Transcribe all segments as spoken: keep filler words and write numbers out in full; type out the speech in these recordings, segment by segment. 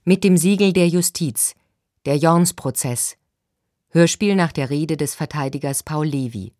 Mit dem Siegel der Justiz, der Jorns-Prozess. Hörspiel nach der Rede des Verteidigers Paul Levy.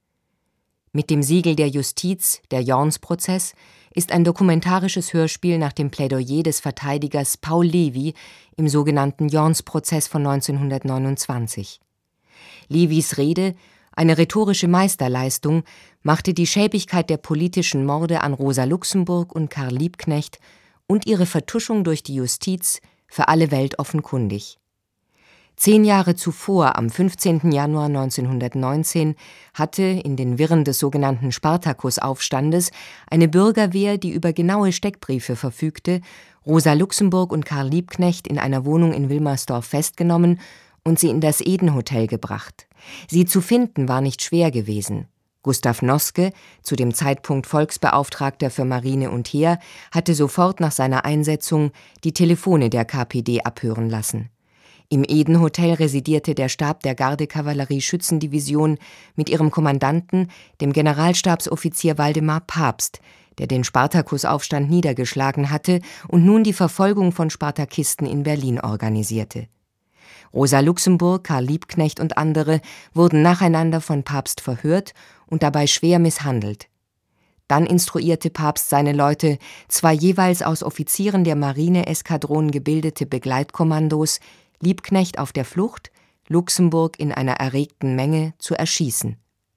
Mit dem Siegel der Justiz, der Jorns-Prozess ist ein dokumentarisches Hörspiel nach dem Plädoyer des Verteidigers Paul Levy im sogenannten Jorns-Prozess von neunzehnhundertneunundzwanzig. Levys Rede, eine rhetorische Meisterleistung, machte die Schäbigkeit der politischen Morde an Rosa Luxemburg und Karl Liebknecht und ihre Vertuschung durch die Justiz für alle Welt offenkundig. Zehn Jahre zuvor, am fünfzehnten Januar neunzehnhundertneunzehn, hatte in den Wirren des sogenannten Spartakusaufstandes eine Bürgerwehr, die über genaue Steckbriefe verfügte, Rosa Luxemburg und Karl Liebknecht in einer Wohnung in Wilmersdorf festgenommen und sie in das Eden-Hotel gebracht. Sie zu finden war nicht schwer gewesen. Gustav Noske, zu dem Zeitpunkt Volksbeauftragter für Marine und Heer, hatte sofort nach seiner Einsetzung die Telefone der K P D abhören lassen. Im Eden-Hotel residierte der Stab der Gardekavallerie-Schützendivision mit ihrem Kommandanten, dem Generalstabsoffizier Waldemar Pabst, der den Spartakusaufstand niedergeschlagen hatte und nun die Verfolgung von Spartakisten in Berlin organisierte. Rosa Luxemburg, Karl Liebknecht und andere wurden nacheinander von Pabst verhört und dabei schwer misshandelt. Dann instruierte Pabst seine Leute, zwei jeweils aus Offizieren der Marine-Eskadron gebildete Begleitkommandos, Liebknecht auf der Flucht, Luxemburg in einer erregten Menge, zu erschießen.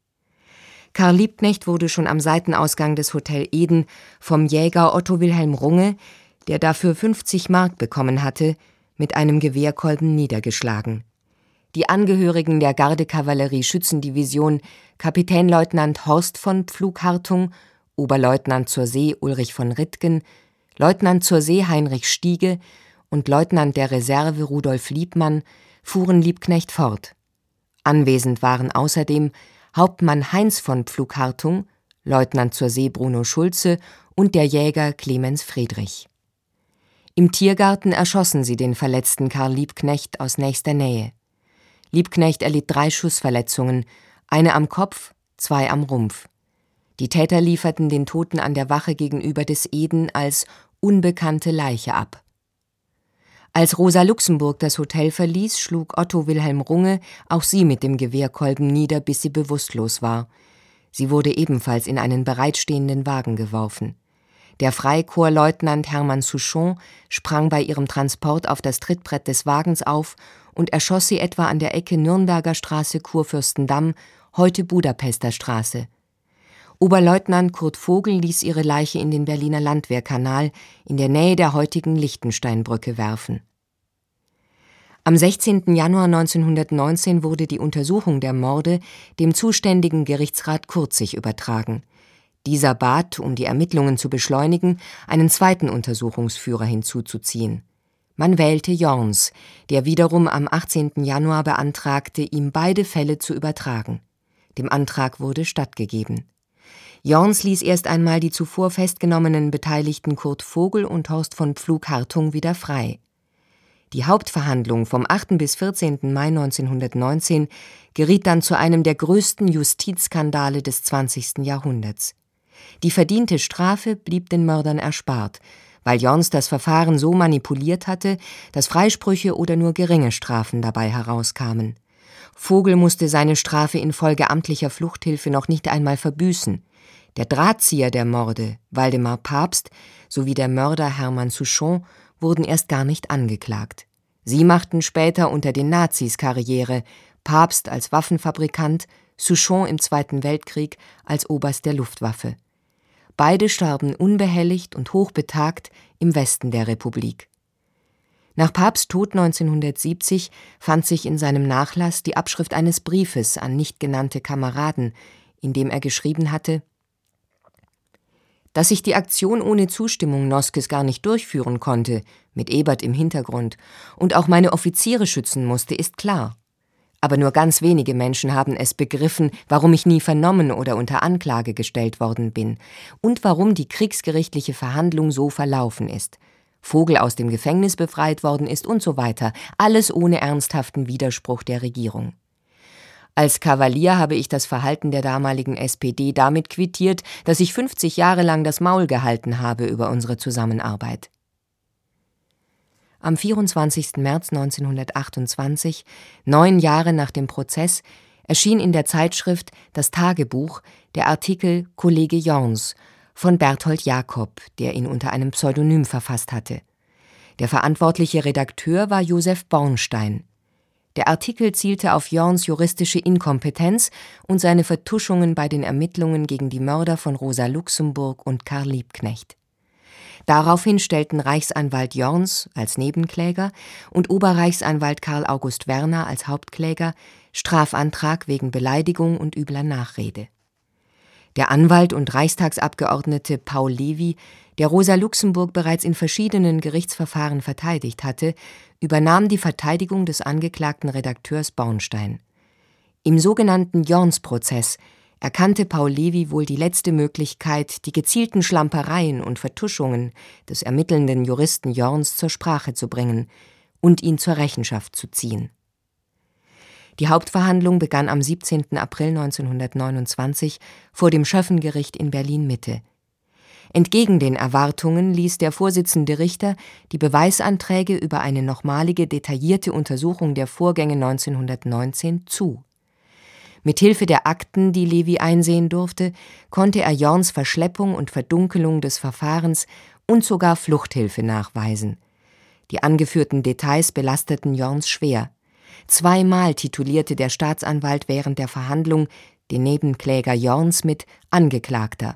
Karl Liebknecht wurde schon am Seitenausgang des Hotel Eden vom Jäger Otto Wilhelm Runge, der dafür fünfzig Mark bekommen hatte, mit einem Gewehrkolben niedergeschlagen. Die Angehörigen der Gardekavallerie-Schützendivision, Kapitänleutnant Horst von Pflughartung, Oberleutnant zur See Ulrich von Rittgen, Leutnant zur See Heinrich Stiege und Leutnant der Reserve Rudolf Liebmann fuhren Liebknecht fort. Anwesend waren außerdem Hauptmann Heinz von Pflughartung, Leutnant zur See Bruno Schulze und der Jäger Clemens Friedrich. Im Tiergarten erschossen sie den verletzten Karl Liebknecht aus nächster Nähe. Liebknecht erlitt drei Schussverletzungen, eine am Kopf, zwei am Rumpf. Die Täter lieferten den Toten an der Wache gegenüber des Eden als unbekannte Leiche ab. Als Rosa Luxemburg das Hotel verließ, schlug Otto Wilhelm Runge auch sie mit dem Gewehrkolben nieder, bis sie bewusstlos war. Sie wurde ebenfalls in einen bereitstehenden Wagen geworfen. Der Freikorpsleutnant Hermann Souchon sprang bei ihrem Transport auf das Trittbrett des Wagens auf und erschoss sie etwa an der Ecke Nürnberger Straße Kurfürstendamm, heute Budapester Straße. Oberleutnant Kurt Vogel ließ ihre Leiche in den Berliner Landwehrkanal in der Nähe der heutigen Lichtensteinbrücke werfen. Am sechzehnten Januar neunzehnhundertneunzehn wurde die Untersuchung der Morde dem zuständigen Gerichtsrat Kurzig übertragen. Dieser bat, um die Ermittlungen zu beschleunigen, einen zweiten Untersuchungsführer hinzuzuziehen. Man wählte Jorns, der wiederum am achtzehnten Januar beantragte, ihm beide Fälle zu übertragen. Dem Antrag wurde stattgegeben. Jorns ließ erst einmal die zuvor festgenommenen Beteiligten Kurt Vogel und Horst von Pflughartung wieder frei. Die Hauptverhandlung vom achten bis vierzehnten Mai neunzehnhundertneunzehn geriet dann zu einem der größten Justizskandale des zwanzigsten Jahrhunderts. Die verdiente Strafe blieb den Mördern erspart, weil Jorns das Verfahren so manipuliert hatte, dass Freisprüche oder nur geringe Strafen dabei herauskamen. Vogel musste seine Strafe infolge amtlicher Fluchthilfe noch nicht einmal verbüßen. Der Drahtzieher der Morde, Waldemar Pabst, sowie der Mörder Hermann Souchon wurden erst gar nicht angeklagt. Sie machten später unter den Nazis Karriere, Pabst als Waffenfabrikant, Souchon im Zweiten Weltkrieg als Oberst der Luftwaffe. Beide starben unbehelligt und hochbetagt im Westen der Republik. Nach Pabsts Tod neunzehnhundertsiebzig fand sich in seinem Nachlass die Abschrift eines Briefes an nicht genannte Kameraden, in dem er geschrieben hatte: Dass ich die Aktion ohne Zustimmung Noskes gar nicht durchführen konnte, mit Ebert im Hintergrund, und auch meine Offiziere schützen musste, ist klar. Aber nur ganz wenige Menschen haben es begriffen, warum ich nie vernommen oder unter Anklage gestellt worden bin und warum die kriegsgerichtliche Verhandlung so verlaufen ist. Vogel aus dem Gefängnis befreit worden ist und so weiter, alles ohne ernsthaften Widerspruch der Regierung. Als Kavalier habe ich das Verhalten der damaligen S P D damit quittiert, dass ich fünfzig Jahre lang das Maul gehalten habe über unsere Zusammenarbeit. Am vierundzwanzigsten März neunzehnhundertachtundzwanzig, neun Jahre nach dem Prozess, erschien in der Zeitschrift Das Tagebuch der Artikel »Kollege Jorns« von Berthold Jacob, der ihn unter einem Pseudonym verfasst hatte. Der verantwortliche Redakteur war Josef Bornstein. Der Artikel zielte auf Jorns juristische Inkompetenz und seine Vertuschungen bei den Ermittlungen gegen die Mörder von Rosa Luxemburg und Karl Liebknecht. Daraufhin stellten Reichsanwalt Jorns als Nebenkläger und Oberreichsanwalt Karl August Werner als Hauptkläger Strafantrag wegen Beleidigung und übler Nachrede. Der Anwalt und Reichstagsabgeordnete Paul Levi, der Rosa Luxemburg bereits in verschiedenen Gerichtsverfahren verteidigt hatte, übernahm die Verteidigung des angeklagten Redakteurs Bornstein. Im sogenannten Jorns-Prozess erkannte Paul Levi wohl die letzte Möglichkeit, die gezielten Schlampereien und Vertuschungen des ermittelnden Juristen Jorns zur Sprache zu bringen und ihn zur Rechenschaft zu ziehen. Die Hauptverhandlung begann am siebzehnten April neunzehnhundertneunundzwanzig vor dem Schöffengericht in Berlin-Mitte. Entgegen den Erwartungen ließ der Vorsitzende Richter die Beweisanträge über eine nochmalige detaillierte Untersuchung der Vorgänge neunzehnhundertneunzehn zu. Mithilfe der Akten, die Levi einsehen durfte, konnte er Jorns Verschleppung und Verdunkelung des Verfahrens und sogar Fluchthilfe nachweisen. Die angeführten Details belasteten Jorns schwer. Zweimal titulierte der Staatsanwalt während der Verhandlung den Nebenkläger Jorns mit Angeklagter.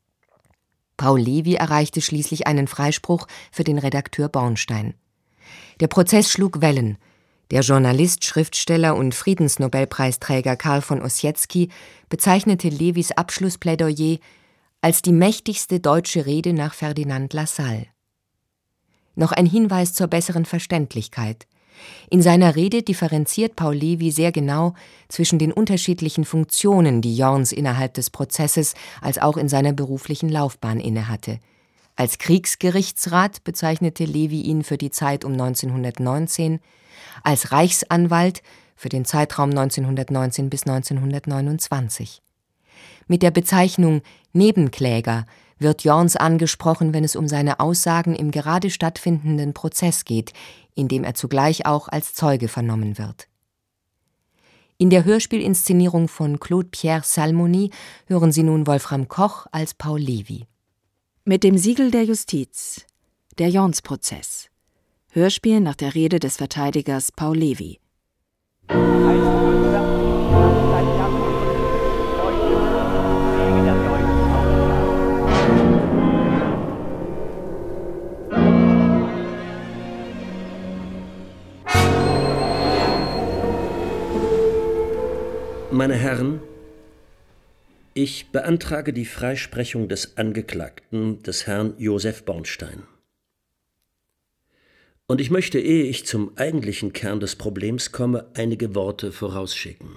Paul Levi erreichte schließlich einen Freispruch für den Redakteur Bornstein. Der Prozess schlug Wellen. Der Journalist, Schriftsteller und Friedensnobelpreisträger Karl von Ossietzky bezeichnete Levis Abschlussplädoyer als die mächtigste deutsche Rede nach Ferdinand Lassalle. Noch ein Hinweis zur besseren Verständlichkeit. In seiner Rede differenziert Paul Levi sehr genau zwischen den unterschiedlichen Funktionen, die Jorns innerhalb des Prozesses als auch in seiner beruflichen Laufbahn innehatte. Als Kriegsgerichtsrat bezeichnete Levi ihn für die Zeit um neunzehnhundertneunzehn, als Reichsanwalt für den Zeitraum neunzehnhundertneunzehn bis neunzehnhundertneunundzwanzig. Mit der Bezeichnung Nebenkläger wird Jorns angesprochen, wenn es um seine Aussagen im gerade stattfindenden Prozess geht, in dem er zugleich auch als Zeuge vernommen wird. In der Hörspielinszenierung von Claude-Pierre Salmony hören Sie nun Wolfram Koch als Paul Levi. Mit dem Siegel der Justiz. Der Jorns-Prozess. Hörspiel nach der Rede des Verteidigers Paul Levi. Meine Herren, ich beantrage die Freisprechung des Angeklagten, des Herrn Josef Bornstein. Und ich möchte, ehe ich zum eigentlichen Kern des Problems komme, einige Worte vorausschicken.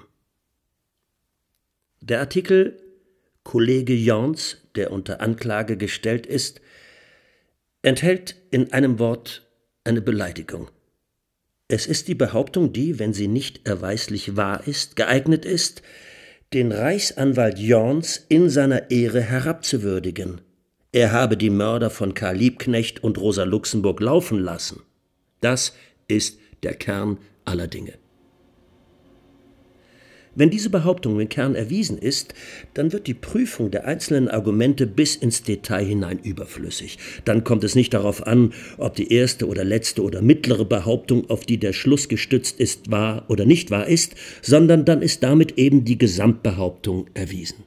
Der Artikel »Kollege Jorns«, der unter Anklage gestellt ist, enthält in einem Wort eine Beleidigung. Es ist die Behauptung, die, wenn sie nicht erweislich wahr ist, geeignet ist, den Reichsanwalt Jorns in seiner Ehre herabzuwürdigen. Er habe die Mörder von Karl Liebknecht und Rosa Luxemburg laufen lassen. Das ist der Kern aller Dinge. Wenn diese Behauptung im Kern erwiesen ist, dann wird die Prüfung der einzelnen Argumente bis ins Detail hinein überflüssig. Dann kommt es nicht darauf an, ob die erste oder letzte oder mittlere Behauptung, auf die der Schluss gestützt ist, wahr oder nicht wahr ist, sondern dann ist damit eben die Gesamtbehauptung erwiesen.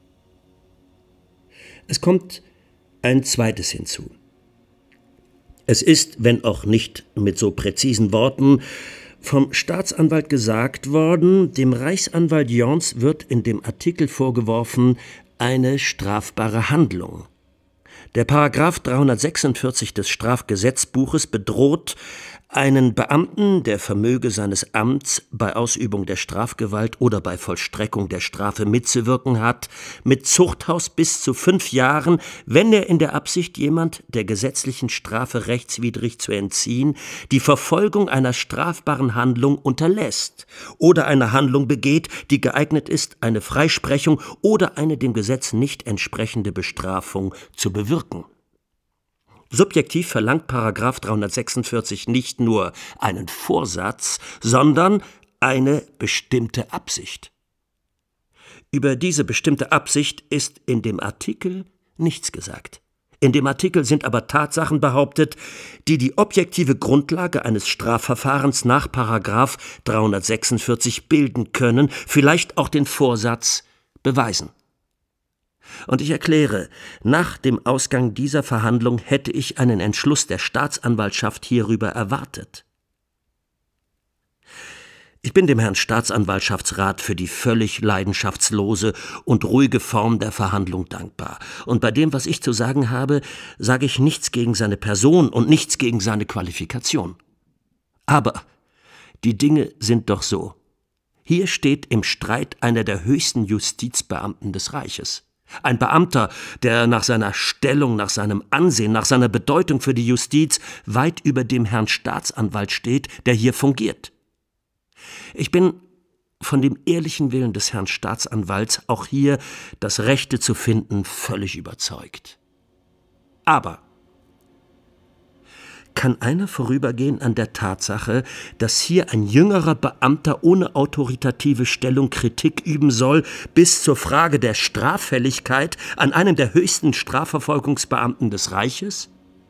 Es kommt ein zweites hinzu. Es ist, wenn auch nicht mit so präzisen Worten, vom Staatsanwalt gesagt worden, dem Reichsanwalt Jorns wird in dem Artikel vorgeworfen, eine strafbare Handlung. Der Paragraph dreihundertsechsundvierzig des Strafgesetzbuches bedroht einen Beamten, der vermöge seines Amts bei Ausübung der Strafgewalt oder bei Vollstreckung der Strafe mitzuwirken hat, mit Zuchthaus bis zu fünf Jahren, wenn er in der Absicht, jemand der gesetzlichen Strafe rechtswidrig zu entziehen, die Verfolgung einer strafbaren Handlung unterlässt oder eine Handlung begeht, die geeignet ist, eine Freisprechung oder eine dem Gesetz nicht entsprechende Bestrafung zu bewirken. Subjektiv verlangt Paragraph dreihundertsechsundvierzig nicht nur einen Vorsatz, sondern eine bestimmte Absicht. Über diese bestimmte Absicht ist in dem Artikel nichts gesagt. In dem Artikel sind aber Tatsachen behauptet, die die objektive Grundlage eines Strafverfahrens nach Paragraph dreihundertsechsundvierzig bilden können, vielleicht auch den Vorsatz beweisen. Und ich erkläre, nach dem Ausgang dieser Verhandlung hätte ich einen Entschluss der Staatsanwaltschaft hierüber erwartet. Ich bin dem Herrn Staatsanwaltschaftsrat für die völlig leidenschaftslose und ruhige Form der Verhandlung dankbar. Und bei dem, was ich zu sagen habe, sage ich nichts gegen seine Person und nichts gegen seine Qualifikation. Aber die Dinge sind doch so. Hier steht im Streit einer der höchsten Justizbeamten des Reiches. Ein Beamter, der nach seiner Stellung, nach seinem Ansehen, nach seiner Bedeutung für die Justiz weit über dem Herrn Staatsanwalt steht, der hier fungiert. Ich bin von dem ehrlichen Willen des Herrn Staatsanwalts, auch hier das Rechte zu finden, völlig überzeugt. Aber kann einer vorübergehen an der Tatsache, dass hier ein jüngerer Beamter ohne autoritative Stellung Kritik üben soll, bis zur Frage der Straffälligkeit an einem der höchsten Strafverfolgungsbeamten des Reiches?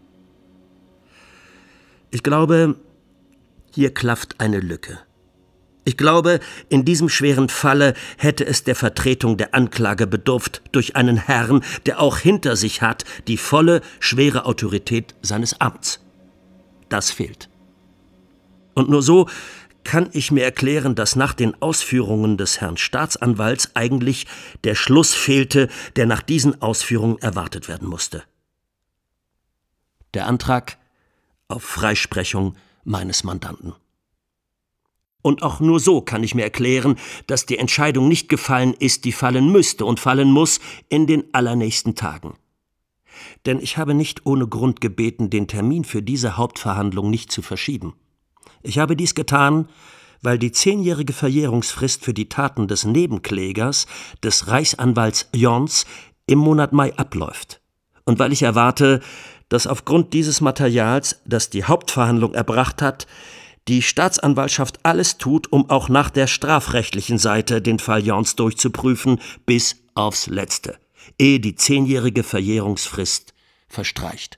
Ich glaube, hier klafft eine Lücke. Ich glaube, in diesem schweren Falle hätte es der Vertretung der Anklage bedurft durch einen Herrn, der auch hinter sich hat die volle, schwere Autorität seines Amts. Das fehlt. Und nur so kann ich mir erklären, dass nach den Ausführungen des Herrn Staatsanwalts eigentlich der Schluss fehlte, der nach diesen Ausführungen erwartet werden musste. Der Antrag auf Freisprechung meines Mandanten. Und auch nur so kann ich mir erklären, dass die Entscheidung nicht gefallen ist, die fallen müsste und fallen muss in den allernächsten Tagen. Denn ich habe nicht ohne Grund gebeten, den Termin für diese Hauptverhandlung nicht zu verschieben. Ich habe dies getan, weil die zehnjährige Verjährungsfrist für die Taten des Nebenklägers, des Reichsanwalts Jons, im Monat Mai abläuft. Und weil ich erwarte, dass aufgrund dieses Materials, das die Hauptverhandlung erbracht hat, die Staatsanwaltschaft alles tut, um auch nach der strafrechtlichen Seite den Fall Jons durchzuprüfen, bis aufs Letzte, ehe die zehnjährige Verjährungsfrist verstreicht.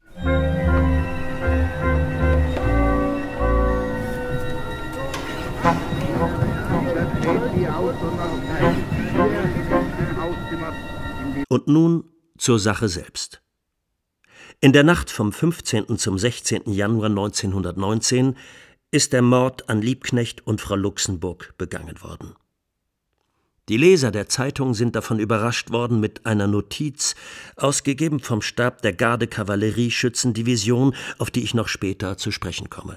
Und nun zur Sache selbst. In der Nacht vom fünfzehnten zum sechzehnten Januar neunzehnhundertneunzehn ist der Mord an Liebknecht und Frau Luxemburg begangen worden. Die Leser der Zeitung sind davon überrascht worden mit einer Notiz, ausgegeben vom Stab der Garde-Kavallerie-Schützendivision, auf die ich noch später zu sprechen komme.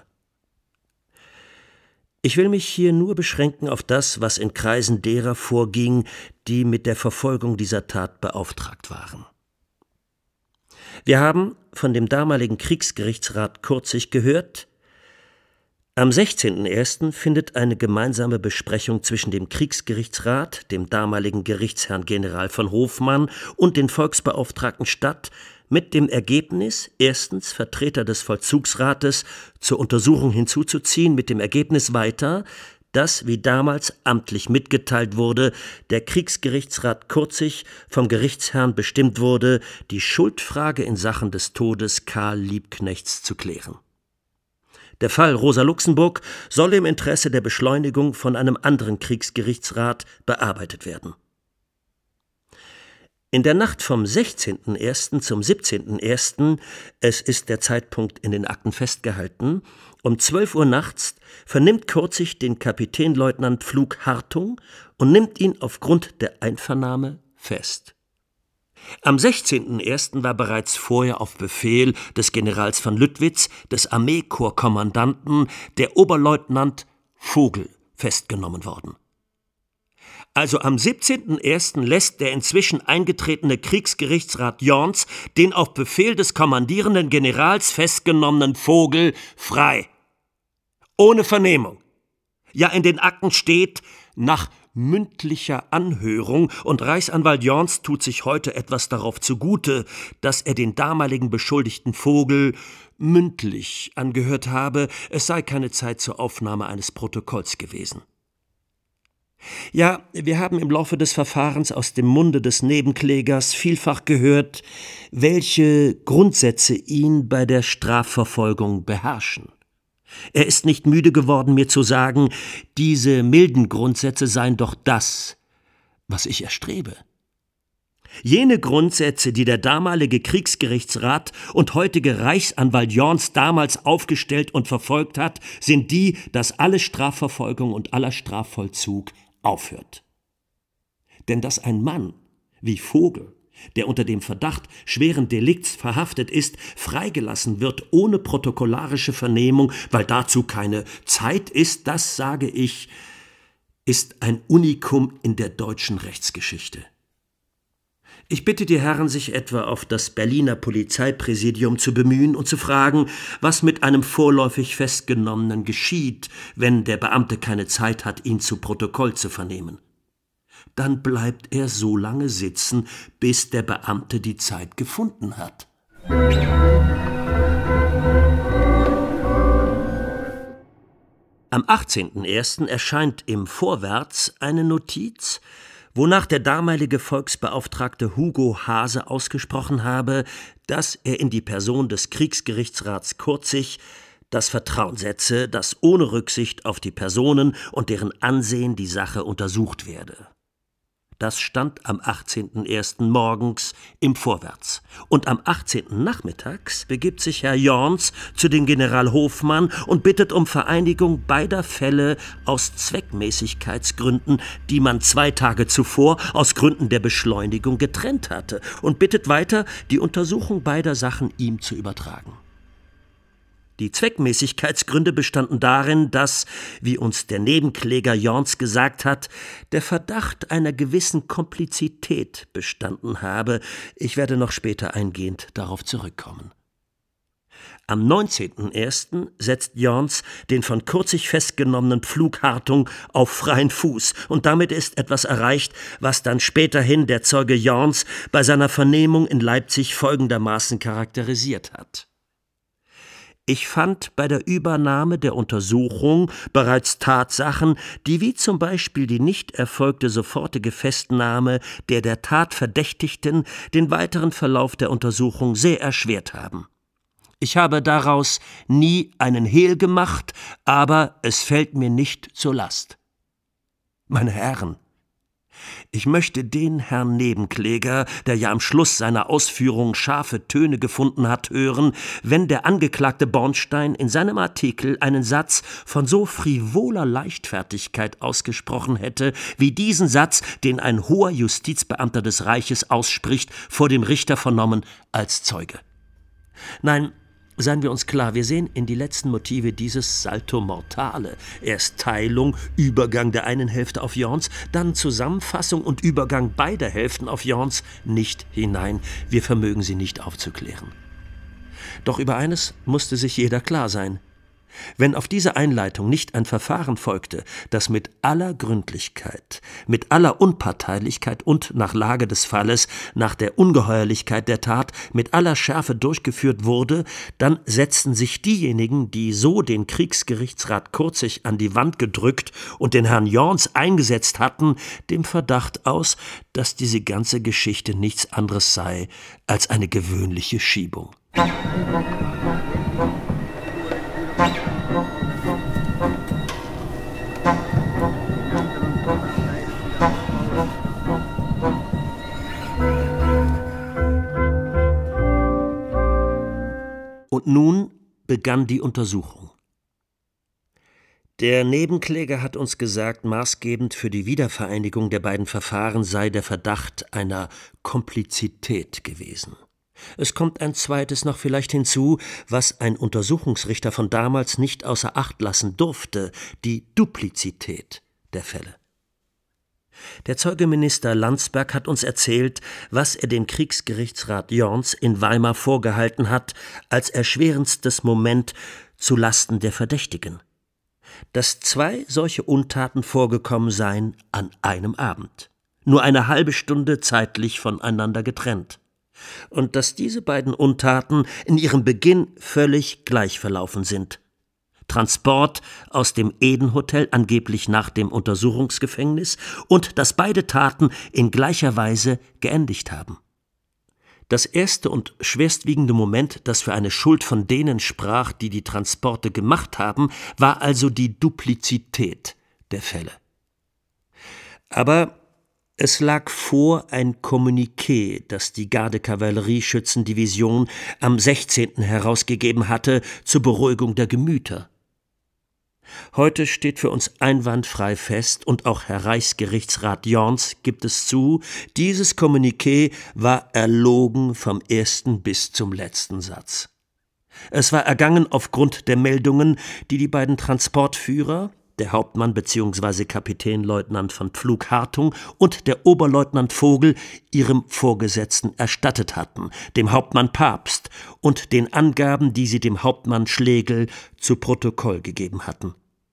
Ich will mich hier nur beschränken auf das, was in Kreisen derer vorging, die mit der Verfolgung dieser Tat beauftragt waren. Wir haben von dem damaligen Kriegsgerichtsrat Kurzig gehört, am sechzehnten ersten findet eine gemeinsame Besprechung zwischen dem Kriegsgerichtsrat, dem damaligen Gerichtsherrn General von Hofmann und den Volksbeauftragten statt, mit dem Ergebnis, erstens Vertreter des Vollzugsrates zur Untersuchung hinzuzuziehen, mit dem Ergebnis weiter, dass, wie damals amtlich mitgeteilt wurde, der Kriegsgerichtsrat Kurzig vom Gerichtsherrn bestimmt wurde, die Schuldfrage in Sachen des Todes Karl Liebknechts zu klären. Der Fall Rosa Luxemburg soll im Interesse der Beschleunigung von einem anderen Kriegsgerichtsrat bearbeitet werden. In der Nacht vom sechzehnten ersten zum siebzehnten ersten, es ist der Zeitpunkt in den Akten festgehalten, um zwölf Uhr nachts vernimmt Kurzig den Kapitänleutnant Pflug Hartung und nimmt ihn aufgrund der Einvernahme fest. Am sechzehnten ersten war bereits vorher auf Befehl des Generals von Lüttwitz, des Armeekorpskommandanten, der Oberleutnant Vogel festgenommen worden. Also am siebzehnten ersten lässt der inzwischen eingetretene Kriegsgerichtsrat Jons den auf Befehl des kommandierenden Generals festgenommenen Vogel frei. Ohne Vernehmung. Ja, in den Akten steht, nach mündlicher Anhörung, und Reichsanwalt Jorns tut sich heute etwas darauf zugute, dass er den damaligen Beschuldigten Vogel mündlich angehört habe, es sei keine Zeit zur Aufnahme eines Protokolls gewesen. Ja, wir haben im Laufe des Verfahrens aus dem Munde des Nebenklägers vielfach gehört, welche Grundsätze ihn bei der Strafverfolgung beherrschen. Er ist nicht müde geworden, mir zu sagen, diese milden Grundsätze seien doch das, was ich erstrebe. Jene Grundsätze, die der damalige Kriegsgerichtsrat und heutige Reichsanwalt Jorns damals aufgestellt und verfolgt hat, sind die, dass alle Strafverfolgung und aller Strafvollzug aufhört. Denn dass ein Mann wie Vogel, der unter dem Verdacht schweren Delikts verhaftet ist, freigelassen wird ohne protokollarische Vernehmung, weil dazu keine Zeit ist, das, sage ich, ist ein Unikum in der deutschen Rechtsgeschichte. Ich bitte die Herren, sich etwa auf das Berliner Polizeipräsidium zu bemühen und zu fragen, was mit einem vorläufig Festgenommenen geschieht, wenn der Beamte keine Zeit hat, ihn zu Protokoll zu vernehmen. Dann bleibt er so lange sitzen, bis der Beamte die Zeit gefunden hat. Am achtzehnten ersten erscheint im Vorwärts eine Notiz, wonach der damalige Volksbeauftragte Hugo Haase ausgesprochen habe, dass er in die Person des Kriegsgerichtsrats Kurzig das Vertrauen setze, dass ohne Rücksicht auf die Personen und deren Ansehen die Sache untersucht werde. Das stand am achtzehnten ersten morgens im Vorwärts. Und am achtzehnten nachmittags begibt sich Herr Jorns zu dem General Hofmann und bittet um Vereinigung beider Fälle aus Zweckmäßigkeitsgründen, die man zwei Tage zuvor aus Gründen der Beschleunigung getrennt hatte, und bittet weiter, die Untersuchung beider Sachen ihm zu übertragen. Die Zweckmäßigkeitsgründe bestanden darin, dass, wie uns der Nebenkläger Jorns gesagt hat, der Verdacht einer gewissen Komplizität bestanden habe. Ich werde noch später eingehend darauf zurückkommen. Am neunzehnten ersten setzt Jorns den von Kurzig festgenommenen Pflug Hartung auf freien Fuß, und damit ist etwas erreicht, was dann späterhin der Zeuge Jorns bei seiner Vernehmung in Leipzig folgendermaßen charakterisiert hat: Ich fand bei der Übernahme der Untersuchung bereits Tatsachen, die wie zum Beispiel die nicht erfolgte sofortige Festnahme der der Tat Verdächtigten den weiteren Verlauf der Untersuchung sehr erschwert haben. Ich habe daraus nie einen Hehl gemacht, aber es fällt mir nicht zur Last. Meine Herren, ich möchte den Herrn Nebenkläger, der ja am Schluss seiner Ausführungen scharfe Töne gefunden hat, hören, wenn der Angeklagte Bornstein in seinem Artikel einen Satz von so frivoler Leichtfertigkeit ausgesprochen hätte, wie diesen Satz, den ein hoher Justizbeamter des Reiches ausspricht, vor dem Richter vernommen als Zeuge. Nein, seien wir uns klar, wir sehen in die letzten Motive dieses Salto Mortale. Erst Teilung, Übergang der einen Hälfte auf Jorns, dann Zusammenfassung und Übergang beider Hälften auf Jorns nicht hinein. Wir vermögen sie nicht aufzuklären. Doch über eines musste sich jeder klar sein. Wenn auf diese Einleitung nicht ein Verfahren folgte, das mit aller Gründlichkeit, mit aller Unparteilichkeit und nach Lage des Falles, nach der Ungeheuerlichkeit der Tat, mit aller Schärfe durchgeführt wurde, dann setzten sich diejenigen, die so den Kriegsgerichtsrat Kurzig an die Wand gedrückt und den Herrn Jorns eingesetzt hatten, dem Verdacht aus, dass diese ganze Geschichte nichts anderes sei als eine gewöhnliche Schiebung. Und nun begann die Untersuchung. Der Nebenkläger hat uns gesagt, maßgebend für die Wiedervereinigung der beiden Verfahren sei der Verdacht einer Komplizität gewesen. Es kommt ein zweites noch vielleicht hinzu, was ein Untersuchungsrichter von damals nicht außer Acht lassen durfte, die Duplizität der Fälle. Der Zeugeminister Landsberg hat uns erzählt, was er dem Kriegsgerichtsrat Jorns in Weimar vorgehalten hat, als erschwerendstes Moment zu Lasten der Verdächtigen. dass zwei solche Untaten vorgekommen seien an einem Abend, nur eine halbe Stunde zeitlich voneinander getrennt, und dass diese beiden Untaten in ihrem Beginn völlig gleich verlaufen sind. Transport aus dem Eden-Hotel angeblich nach dem Untersuchungsgefängnis und dass beide Taten in gleicher Weise geendigt haben. Das erste und schwerstwiegende Moment, das für eine Schuld von denen sprach, die die Transporte gemacht haben, war also die Duplizität der Fälle. Aber es lag vor ein Kommuniqué, das die Garde-Kavallerie-Schützendivision am sechzehnten herausgegeben hatte zur Beruhigung der Gemüter. Heute steht für uns einwandfrei fest, und auch Herr Reichsgerichtsrat Jorns gibt es zu, dieses Kommuniqué war erlogen vom ersten bis zum letzten Satz. Es war ergangen aufgrund der Meldungen, die die beiden Transportführer, der Hauptmann bzw. Kapitänleutnant von Pflug-Hartung und der Oberleutnant Vogel, ihrem Vorgesetzten erstattet hatten, dem Hauptmann Pabst, und den Angaben, die sie dem Hauptmann Schlegel zu Protokoll gegeben hatten.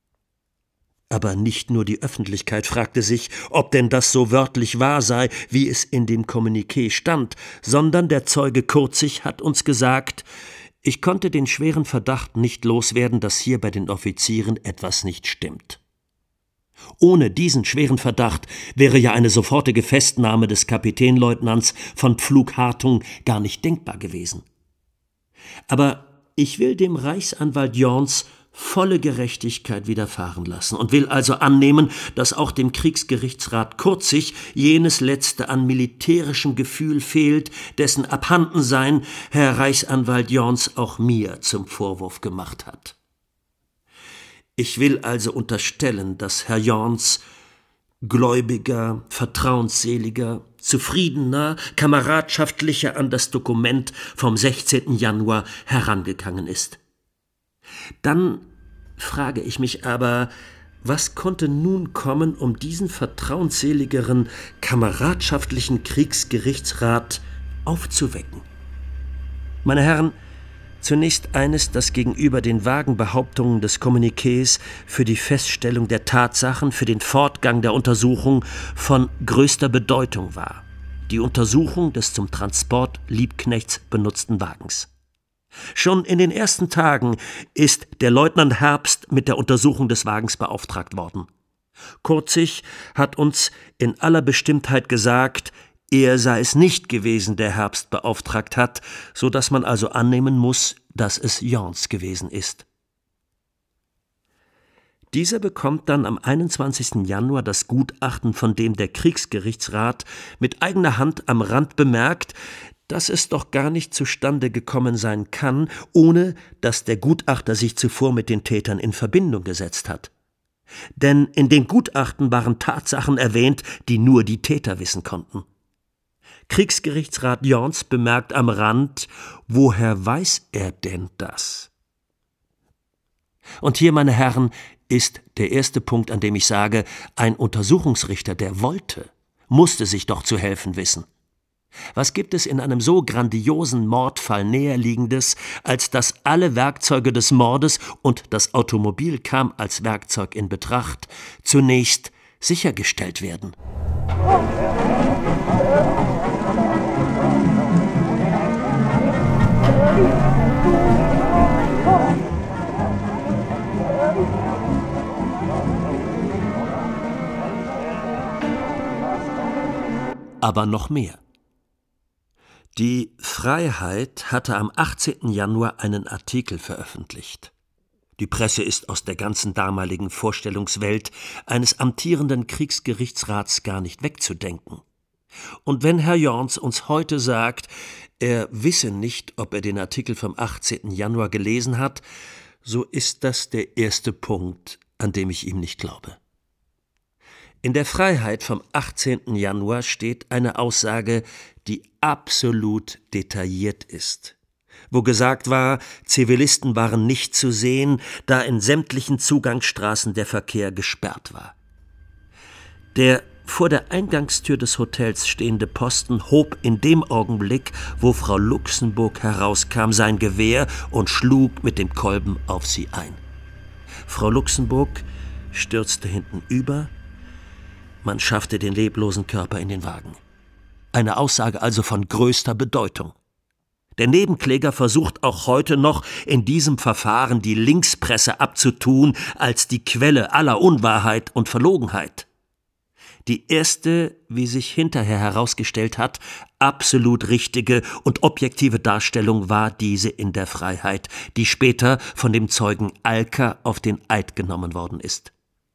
Aber nicht nur die Öffentlichkeit fragte sich, ob denn das so wörtlich wahr sei, wie es in dem Kommuniqué stand, sondern der Zeuge Kurzig hat uns gesagt: Ich konnte den schweren Verdacht nicht loswerden, dass hier bei den Offizieren etwas nicht stimmt. Ohne diesen schweren Verdacht wäre ja eine sofortige Festnahme des Kapitänleutnants von Pflug-Hartung gar nicht denkbar gewesen. Aber ich will dem Reichsanwalt Jorns volle Gerechtigkeit widerfahren lassen und will also annehmen, dass auch dem Kriegsgerichtsrat Kurzig jenes letzte an militärischem Gefühl fehlt, dessen Abhandensein Herr Reichsanwalt Jorns auch mir zum Vorwurf gemacht hat. Ich will also unterstellen, dass Herr Jorns gläubiger, vertrauensseliger, zufriedener, kameradschaftlicher an das Dokument vom sechzehnten Januar herangegangen ist. Dann frage ich mich aber, was konnte nun kommen, um diesen vertrauensseligeren, kameradschaftlichen Kriegsgerichtsrat aufzuwecken? Meine Herren, zunächst eines, das gegenüber den vagen Behauptungen des Kommuniqués für die Feststellung der Tatsachen, für den Fortgang der Untersuchung von größter Bedeutung war: die Untersuchung des zum Transport Liebknechts benutzten Wagens. Schon in den ersten Tagen ist der Leutnant Herbst mit der Untersuchung des Wagens beauftragt worden. Kurzig hat uns in aller Bestimmtheit gesagt, er sei es nicht gewesen, der Herbst beauftragt hat, so dass man also annehmen muss, dass es Jorns gewesen ist. Dieser bekommt dann am einundzwanzigsten Januar das Gutachten, von dem der Kriegsgerichtsrat mit eigener Hand am Rand bemerkt, dass es doch gar nicht zustande gekommen sein kann, ohne dass der Gutachter sich zuvor mit den Tätern in Verbindung gesetzt hat. Denn in den Gutachten waren Tatsachen erwähnt, die nur die Täter wissen konnten. Kriegsgerichtsrat Jorns bemerkt am Rand: Woher weiß er denn das? Und hier, meine Herren, ist der erste Punkt, an dem ich sage, ein Untersuchungsrichter, der wollte, musste sich doch zu helfen wissen. Was gibt es in einem so grandiosen Mordfall Näherliegendes, als dass alle Werkzeuge des Mordes, und das Automobil kam als Werkzeug in Betracht, zunächst sichergestellt werden? Aber noch mehr. Die Freiheit hatte am achtzehnten Januar einen Artikel veröffentlicht. Die Presse ist aus der ganzen damaligen Vorstellungswelt eines amtierenden Kriegsgerichtsrats gar nicht wegzudenken. Und wenn Herr Jorns uns heute sagt, er wisse nicht, ob er den Artikel vom achtzehnten Januar gelesen hat, so ist das der erste Punkt, an dem ich ihm nicht glaube. In der Freiheit vom achtzehnten Januar steht eine Aussage, die absolut detailliert ist, wo gesagt war, Zivilisten waren nicht zu sehen, da in sämtlichen Zugangsstraßen der Verkehr gesperrt war. Der vor der Eingangstür des Hotels stehende Posten hob in dem Augenblick, wo Frau Luxemburg herauskam, sein Gewehr und schlug mit dem Kolben auf sie ein. Frau Luxemburg stürzte hinten über. Man schaffte den leblosen Körper in den Wagen. Eine Aussage also von größter Bedeutung. Der Nebenkläger versucht auch heute noch in diesem Verfahren die Linkspresse abzutun als die Quelle aller Unwahrheit und Verlogenheit. Die erste, wie sich hinterher herausgestellt hat, absolut richtige und objektive Darstellung war diese in der Freiheit, die später von dem Zeugen Alker auf den Eid genommen worden ist.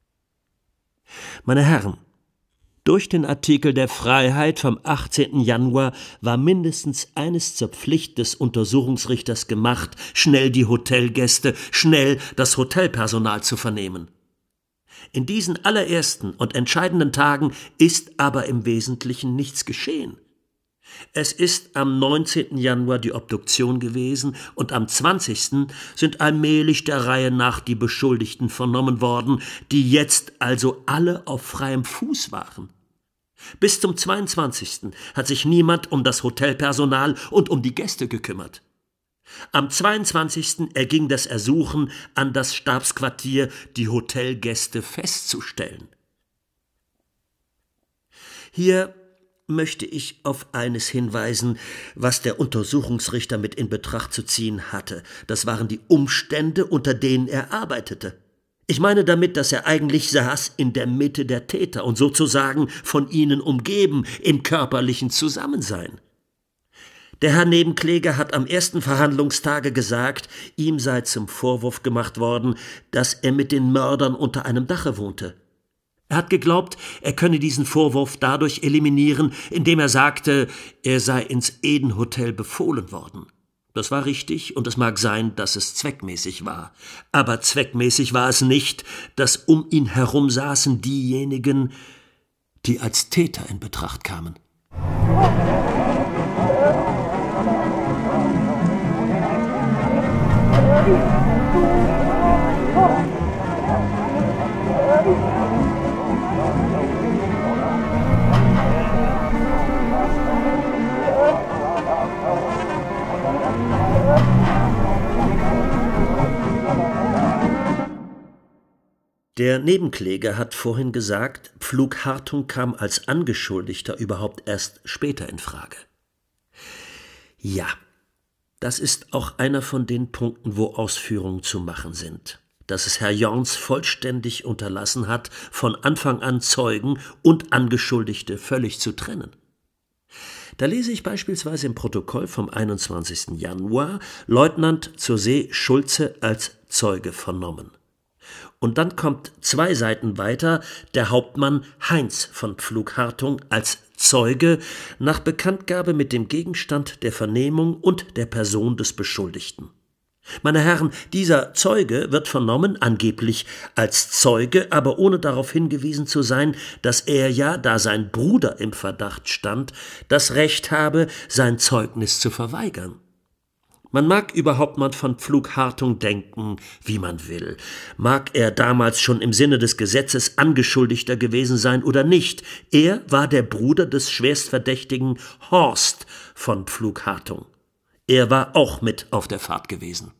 Meine Herren, durch den Artikel der Freiheit vom achtzehnten Januar war mindestens eines zur Pflicht des Untersuchungsrichters gemacht, schnell die Hotelgäste, schnell das Hotelpersonal zu vernehmen. In diesen allerersten und entscheidenden Tagen ist aber im Wesentlichen nichts geschehen. Es ist am neunzehnten Januar die Obduktion gewesen und am zwanzigsten sind allmählich der Reihe nach die Beschuldigten vernommen worden, die jetzt also alle auf freiem Fuß waren. Bis zum zweiundzwanzigsten hat sich niemand um das Hotelpersonal und um die Gäste gekümmert. Am zweiundzwanzigsten erging das Ersuchen an das Stabsquartier, die Hotelgäste festzustellen. Hier möchte ich auf eines hinweisen, was der Untersuchungsrichter mit in Betracht zu ziehen hatte. Das waren die Umstände, unter denen er arbeitete. Ich meine damit, dass er eigentlich saß in der Mitte der Täter und sozusagen von ihnen umgeben im körperlichen Zusammensein. Der Herr Nebenkläger hat am ersten Verhandlungstage gesagt, ihm sei zum Vorwurf gemacht worden, dass er mit den Mördern unter einem Dache wohnte. Er hat geglaubt, er könne diesen Vorwurf dadurch eliminieren, indem er sagte, er sei ins Eden-Hotel befohlen worden. Das war richtig und es mag sein, dass es zweckmäßig war. Aber zweckmäßig war es nicht, dass um ihn herum saßen diejenigen, die als Täter in Betracht kamen. Der Nebenkläger hat vorhin gesagt, Pflug Hartung kam als Angeschuldigter überhaupt erst später in Frage. Ja, das ist auch einer von den Punkten, wo Ausführungen zu machen sind, dass es Herr Jorns vollständig unterlassen hat, von Anfang an Zeugen und Angeschuldigte völlig zu trennen. Da lese ich beispielsweise im Protokoll vom einundzwanzigsten Januar Leutnant zur See Schulze als Zeuge vernommen. Und dann kommt zwei Seiten weiter der Hauptmann Heinz von Pflug-Hartung als Zeuge nach Bekanntgabe mit dem Gegenstand der Vernehmung und der Person des Beschuldigten. Meine Herren, dieser Zeuge wird vernommen, angeblich als Zeuge, aber ohne darauf hingewiesen zu sein, dass er ja, da sein Bruder im Verdacht stand, das Recht habe, sein Zeugnis zu verweigern. Man mag über Hauptmann von Pflug-Hartung denken, wie man will. Mag er damals schon im Sinne des Gesetzes Angeschuldigter gewesen sein oder nicht. Er war der Bruder des schwerstverdächtigen Horst von Pflug-Hartung. Er war auch mit auf der Fahrt gewesen.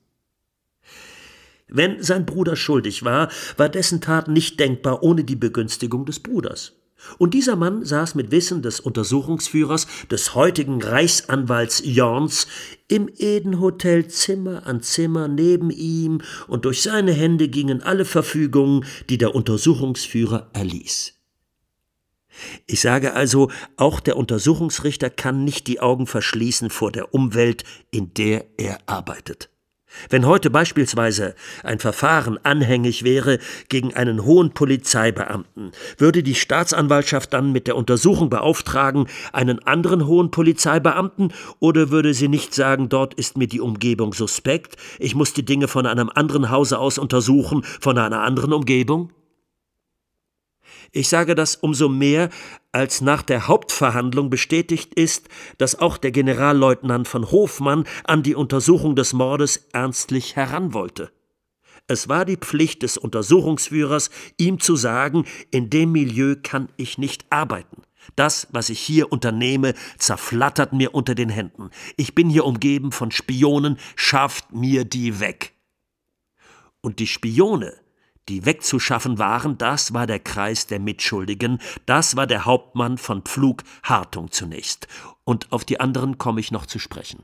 Wenn sein Bruder schuldig war, war dessen Tat nicht denkbar ohne die Begünstigung des Bruders. Und dieser Mann saß mit Wissen des Untersuchungsführers, des heutigen Reichsanwalts Jorns, im Eden-Hotel Zimmer an Zimmer neben ihm, und durch seine Hände gingen alle Verfügungen, die der Untersuchungsführer erließ. Ich sage also, auch der Untersuchungsrichter kann nicht die Augen verschließen vor der Umwelt, in der er arbeitet. Wenn heute beispielsweise ein Verfahren anhängig wäre gegen einen hohen Polizeibeamten, würde die Staatsanwaltschaft dann mit der Untersuchung beauftragen einen anderen hohen Polizeibeamten, oder würde sie nicht sagen, dort ist mir die Umgebung suspekt, ich muss die Dinge von einem anderen Hause aus untersuchen, von einer anderen Umgebung? Ich sage das umso mehr, als nach der Hauptverhandlung bestätigt ist, dass auch der Generalleutnant von Hofmann an die Untersuchung des Mordes ernstlich heran wollte. Es war die Pflicht des Untersuchungsführers, ihm zu sagen, in dem Milieu kann ich nicht arbeiten. Das, was ich hier unternehme, zerflattert mir unter den Händen. Ich bin hier umgeben von Spionen, schafft mir die weg. Und die Spione, die wegzuschaffen waren, das war der Kreis der Mitschuldigen, das war der Hauptmann von Pflug Hartung zunächst. Und auf die anderen komme ich noch zu sprechen.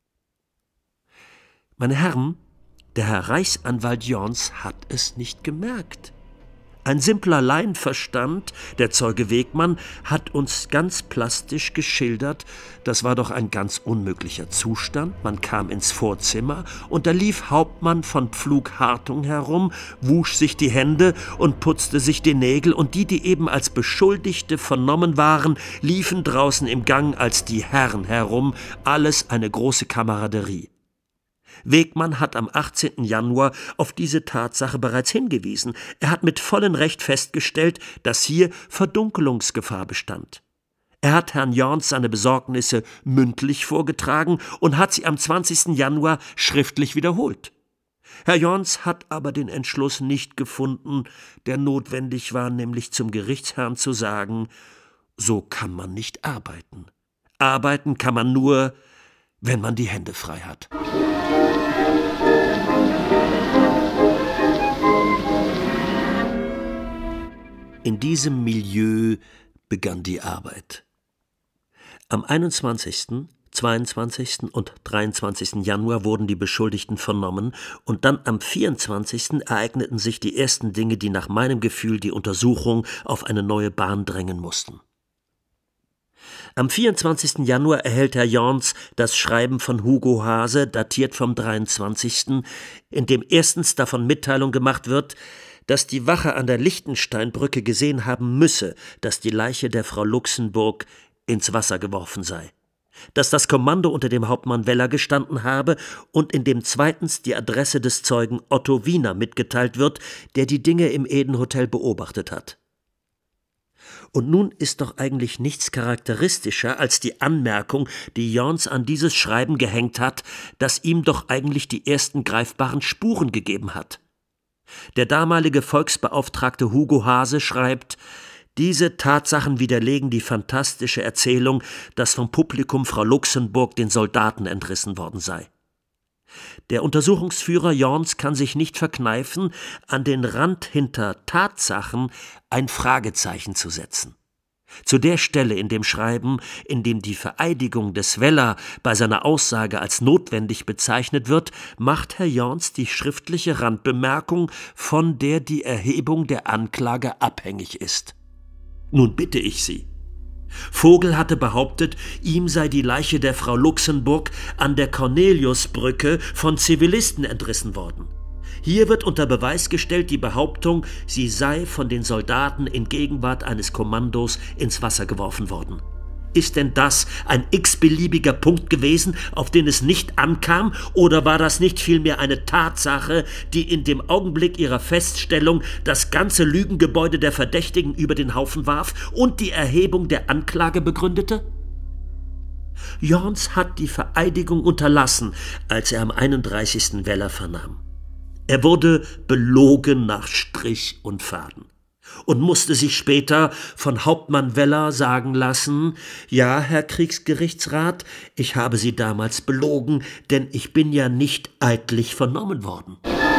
Meine Herren, der Herr Reichsanwalt Jorns hat es nicht gemerkt. Ein simpler Laienverstand, der Zeuge Wegmann, hat uns ganz plastisch geschildert, das war doch ein ganz unmöglicher Zustand. Man kam ins Vorzimmer und da lief Hauptmann von Pflug Hartung herum, wusch sich die Hände und putzte sich die Nägel, und die, die eben als Beschuldigte vernommen waren, liefen draußen im Gang als die Herren herum, alles eine große Kameraderie. Wegmann hat am achtzehnten Januar auf diese Tatsache bereits hingewiesen. Er hat mit vollem Recht festgestellt, dass hier Verdunkelungsgefahr bestand. Er hat Herrn Jorns seine Besorgnisse mündlich vorgetragen und hat sie am zwanzigsten Januar schriftlich wiederholt. Herr Jorns hat aber den Entschluss nicht gefunden, der notwendig war, nämlich zum Gerichtsherrn zu sagen, so kann man nicht arbeiten. Arbeiten kann man nur, wenn man die Hände frei hat. In diesem Milieu begann die Arbeit. Am einundzwanzigsten, zweiundzwanzigsten und dreiundzwanzigsten Januar wurden die Beschuldigten vernommen, und dann am vierundzwanzigsten ereigneten sich die ersten Dinge, die nach meinem Gefühl die Untersuchung auf eine neue Bahn drängen mussten. Am vierundzwanzigsten Januar erhält Herr Jorns das Schreiben von Hugo Haase, datiert vom dreiundzwanzigsten, in dem erstens davon Mitteilung gemacht wird, dass die Wache an der Lichtensteinbrücke gesehen haben müsse, dass die Leiche der Frau Luxemburg ins Wasser geworfen sei, dass das Kommando unter dem Hauptmann Weller gestanden habe und in dem zweitens die Adresse des Zeugen Otto Wiener mitgeteilt wird, der die Dinge im Eden-Hotel beobachtet hat. Und nun ist doch eigentlich nichts charakteristischer als die Anmerkung, die Jorns an dieses Schreiben gehängt hat, das ihm doch eigentlich die ersten greifbaren Spuren gegeben hat. Der damalige Volksbeauftragte Hugo Haase schreibt, diese Tatsachen widerlegen die fantastische Erzählung, dass vom Publikum Frau Luxemburg den Soldaten entrissen worden sei. Der Untersuchungsführer Jorns kann sich nicht verkneifen, an den Rand hinter Tatsachen ein Fragezeichen zu setzen. Zu der Stelle in dem Schreiben, in dem die Vereidigung des Weller bei seiner Aussage als notwendig bezeichnet wird, macht Herr Jorns die schriftliche Randbemerkung, von der die Erhebung der Anklage abhängig ist. Nun bitte ich Sie. Vogel hatte behauptet, ihm sei die Leiche der Frau Luxemburg an der Corneliusbrücke von Zivilisten entrissen worden. Hier wird unter Beweis gestellt die Behauptung, sie sei von den Soldaten in Gegenwart eines Kommandos ins Wasser geworfen worden. Ist denn das ein x-beliebiger Punkt gewesen, auf den es nicht ankam, oder war das nicht vielmehr eine Tatsache, die in dem Augenblick ihrer Feststellung das ganze Lügengebäude der Verdächtigen über den Haufen warf und die Erhebung der Anklage begründete? Jorns hat die Vereidigung unterlassen, als er am einunddreißigsten Weller vernahm. Er wurde belogen nach Strich und Faden und musste sich später von Hauptmann Weller sagen lassen, ja, Herr Kriegsgerichtsrat, ich habe Sie damals belogen, denn ich bin ja nicht eidlich vernommen worden.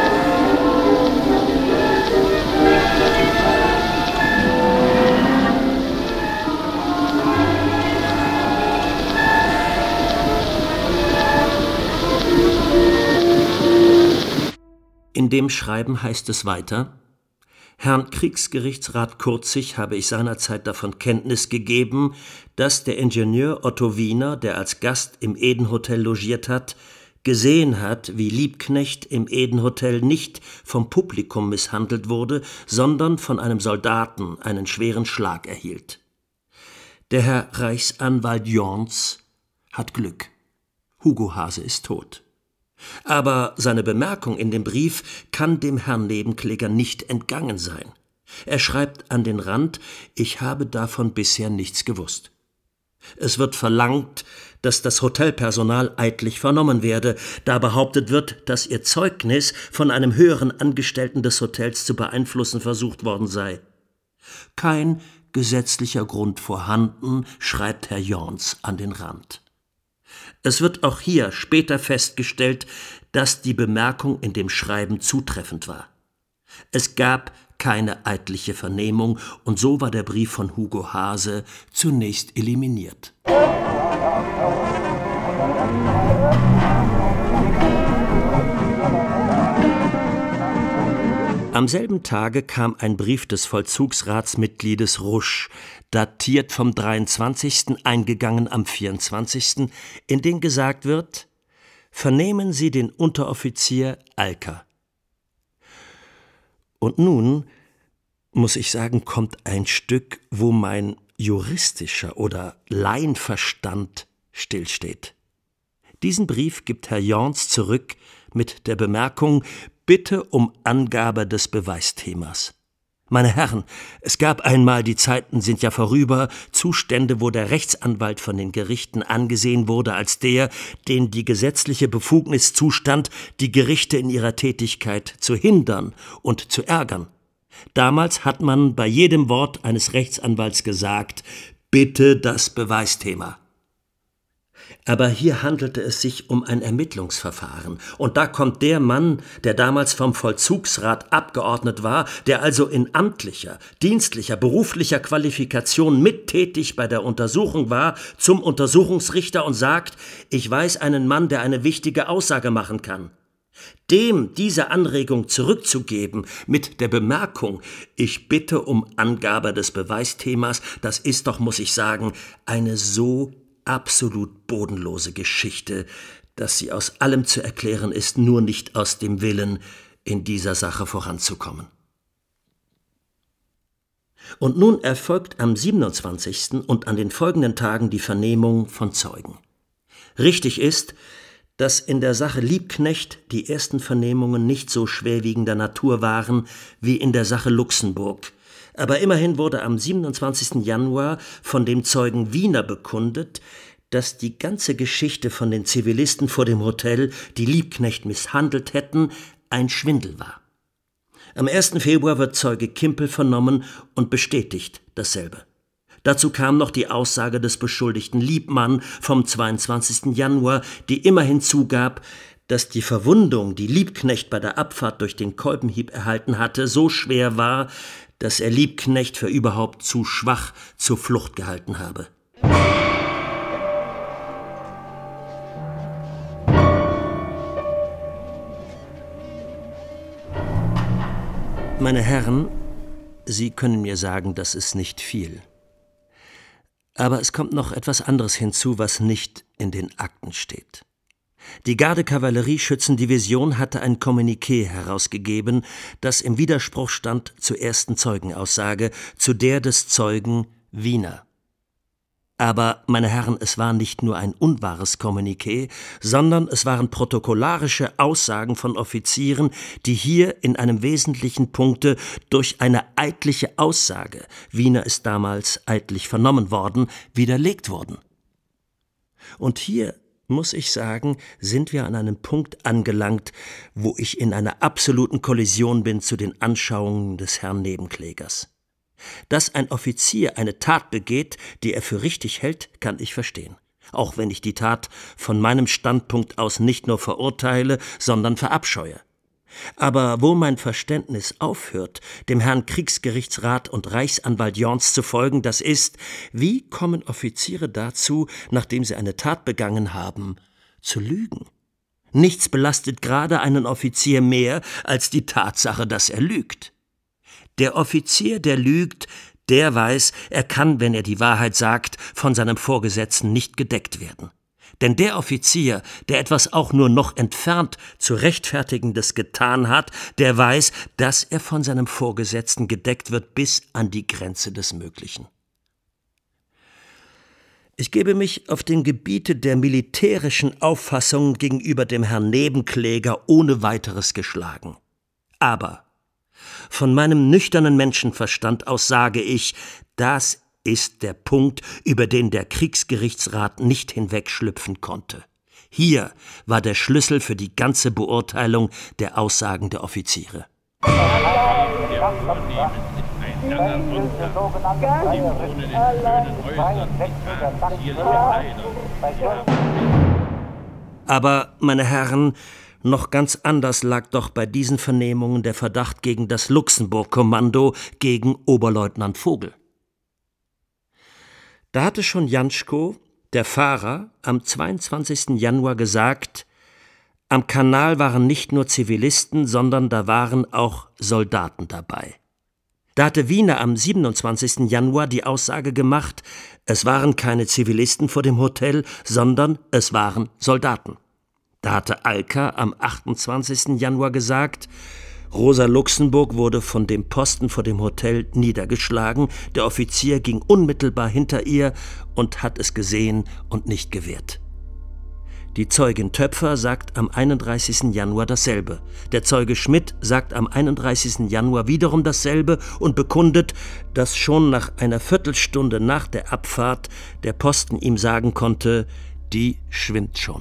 In dem Schreiben heißt es weiter: Herrn Kriegsgerichtsrat Kurzig habe ich seinerzeit davon Kenntnis gegeben, dass der Ingenieur Otto Wiener, der als Gast im Eden-Hotel logiert hat, gesehen hat, wie Liebknecht im Eden-Hotel nicht vom Publikum misshandelt wurde, sondern von einem Soldaten einen schweren Schlag erhielt. Der Herr Reichsanwalt Jorns hat Glück. Hugo Haase ist tot. Aber seine Bemerkung in dem Brief kann dem Herrn Nebenkläger nicht entgangen sein. Er schreibt an den Rand, ich habe davon bisher nichts gewusst. Es wird verlangt, dass das Hotelpersonal eidlich vernommen werde, da behauptet wird, dass ihr Zeugnis von einem höheren Angestellten des Hotels zu beeinflussen versucht worden sei. Kein gesetzlicher Grund vorhanden, schreibt Herr Jorns an den Rand. Es wird auch hier später festgestellt, dass die Bemerkung in dem Schreiben zutreffend war. Es gab keine eidliche Vernehmung, und so war der Brief von Hugo Haase zunächst eliminiert. Am selben Tage kam ein Brief des Vollzugsratsmitgliedes Rusch, datiert vom dreiundzwanzigsten, eingegangen am vierundzwanzigsten, in dem gesagt wird: Vernehmen Sie den Unteroffizier Alker. Und nun, muss ich sagen, kommt ein Stück, wo mein juristischer oder Laienverstand stillsteht. Diesen Brief gibt Herr Jorns zurück mit der Bemerkung: Bitte um Angabe des Beweisthemas. Meine Herren, es gab einmal, die Zeiten sind ja vorüber, Zustände, wo der Rechtsanwalt von den Gerichten angesehen wurde als der, den die gesetzliche Befugnis zustand, die Gerichte in ihrer Tätigkeit zu hindern und zu ärgern. Damals hat man bei jedem Wort eines Rechtsanwalts gesagt: Bitte das Beweisthema. Aber hier handelte es sich um ein Ermittlungsverfahren. Und da kommt der Mann, der damals vom Vollzugsrat abgeordnet war, der also in amtlicher, dienstlicher, beruflicher Qualifikation mittätig bei der Untersuchung war, zum Untersuchungsrichter und sagt: Ich weiß einen Mann, der eine wichtige Aussage machen kann. Dem diese Anregung zurückzugeben mit der Bemerkung: Ich bitte um Angabe des Beweisthemas, das ist doch, muss ich sagen, eine so absolut bodenlose Geschichte, dass sie aus allem zu erklären ist, nur nicht aus dem Willen, in dieser Sache voranzukommen. Und nun erfolgt am siebenundzwanzigsten und an den folgenden Tagen die Vernehmung von Zeugen. Richtig ist, dass in der Sache Liebknecht die ersten Vernehmungen nicht so schwerwiegender Natur waren wie in der Sache Luxemburg. Aber immerhin wurde am siebenundzwanzigsten Januar von dem Zeugen Wiener bekundet, dass die ganze Geschichte von den Zivilisten vor dem Hotel, die Liebknecht misshandelt hätten, ein Schwindel war. Am ersten Februar wird Zeuge Kimpel vernommen und bestätigt dasselbe. Dazu kam noch die Aussage des Beschuldigten Liebmann vom zweiundzwanzigsten Januar, die immerhin zugab, dass die Verwundung, die Liebknecht bei der Abfahrt durch den Kolbenhieb erhalten hatte, so schwer war, dass er Liebknecht für überhaupt zu schwach zur Flucht gehalten habe. Meine Herren, Sie können mir sagen, das ist nicht viel. Aber es kommt noch etwas anderes hinzu, was nicht in den Akten steht. Die Garde-Kavallerie-Schützendivision hatte ein Kommuniqué herausgegeben, das im Widerspruch stand zur ersten Zeugenaussage, zu der des Zeugen Wiener. Aber, meine Herren, es war nicht nur ein unwahres Kommuniqué, sondern es waren protokollarische Aussagen von Offizieren, die hier in einem wesentlichen Punkte durch eine eidliche Aussage, Wiener ist damals eidlich vernommen worden, widerlegt wurden. Und hier, muss ich sagen, sind wir an einem Punkt angelangt, wo ich in einer absoluten Kollision bin zu den Anschauungen des Herrn Nebenklägers. Dass ein Offizier eine Tat begeht, die er für richtig hält, kann ich verstehen. Auch wenn ich die Tat von meinem Standpunkt aus nicht nur verurteile, sondern verabscheue. Aber wo mein Verständnis aufhört, dem Herrn Kriegsgerichtsrat und Reichsanwalt Jorns zu folgen, das ist, wie kommen Offiziere dazu, nachdem sie eine Tat begangen haben, zu lügen? Nichts belastet gerade einen Offizier mehr als die Tatsache, dass er lügt. Der Offizier, der lügt, der weiß, er kann, wenn er die Wahrheit sagt, von seinem Vorgesetzten nicht gedeckt werden. Denn der Offizier, der etwas auch nur noch entfernt zu Rechtfertigendes getan hat, der weiß, dass er von seinem Vorgesetzten gedeckt wird bis an die Grenze des Möglichen. Ich gebe mich auf dem Gebiete der militärischen Auffassung gegenüber dem Herrn Nebenkläger ohne weiteres geschlagen. Aber von meinem nüchternen Menschenverstand aus sage ich, das ist der Punkt, über den der Kriegsgerichtsrat nicht hinwegschlüpfen konnte. Hier war der Schlüssel für die ganze Beurteilung der Aussagen der Offiziere. Aber, meine Herren, noch ganz anders lag doch bei diesen Vernehmungen der Verdacht gegen das Luxemburg-Kommando, gegen Oberleutnant Vogel. Da hatte schon Janschko, der Fahrer, am zweiundzwanzigsten Januar gesagt, am Kanal waren nicht nur Zivilisten, sondern da waren auch Soldaten dabei. Da hatte Wiener am siebenundzwanzigsten Januar die Aussage gemacht, es waren keine Zivilisten vor dem Hotel, sondern es waren Soldaten. Da hatte Alka am achtundzwanzigsten Januar gesagt, Rosa Luxemburg wurde von dem Posten vor dem Hotel niedergeschlagen, der Offizier ging unmittelbar hinter ihr und hat es gesehen und nicht gewehrt. Die Zeugin Töpfer sagt am einunddreißigsten Januar dasselbe. Der Zeuge Schmidt sagt am einunddreißigsten Januar wiederum dasselbe und bekundet, dass schon nach einer Viertelstunde nach der Abfahrt der Posten ihm sagen konnte, die schwimmt schon.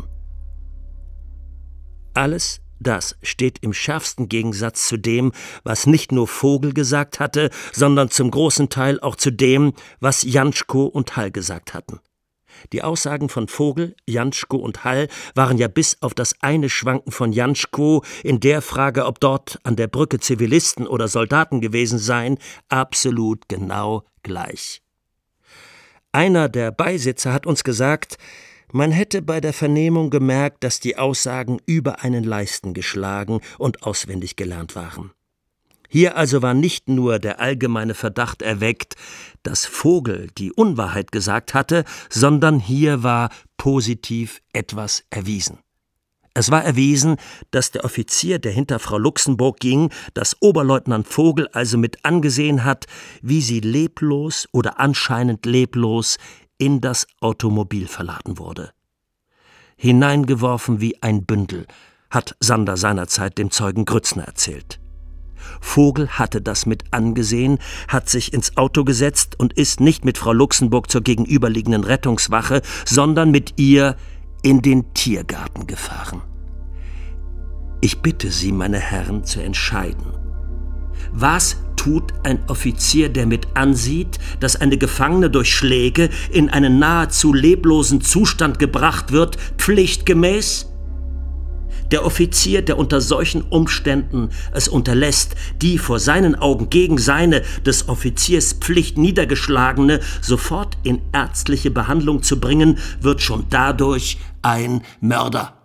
Alles das steht im schärfsten Gegensatz zu dem, was nicht nur Vogel gesagt hatte, sondern zum großen Teil auch zu dem, was Janschko und Hall gesagt hatten. Die Aussagen von Vogel, Janschko und Hall waren ja bis auf das eine Schwanken von Janschko in der Frage, ob dort an der Brücke Zivilisten oder Soldaten gewesen seien, absolut genau gleich. Einer der Beisitzer hat uns gesagt, man hätte bei der Vernehmung gemerkt, dass die Aussagen über einen Leisten geschlagen und auswendig gelernt waren. Hier also war nicht nur der allgemeine Verdacht erweckt, dass Vogel die Unwahrheit gesagt hatte, sondern hier war positiv etwas erwiesen. Es war erwiesen, dass der Offizier, der hinter Frau Luxemburg ging, dass Oberleutnant Vogel also mit angesehen hat, wie sie leblos oder anscheinend leblos in das Automobil verladen wurde. Hineingeworfen wie ein Bündel, hat Sander seinerzeit dem Zeugen Grützner erzählt. Vogel hatte das mit angesehen, hat sich ins Auto gesetzt und ist nicht mit Frau Luxemburg zur gegenüberliegenden Rettungswache, sondern mit ihr in den Tiergarten gefahren. Ich bitte Sie, meine Herren, zu entscheiden. Was tut ein Offizier, der mit ansieht, dass eine Gefangene durch Schläge in einen nahezu leblosen Zustand gebracht wird, pflichtgemäß? Der Offizier, der unter solchen Umständen es unterlässt, die vor seinen Augen gegen seine des Offiziers Pflicht niedergeschlagene sofort in ärztliche Behandlung zu bringen, wird schon dadurch ein Mörder.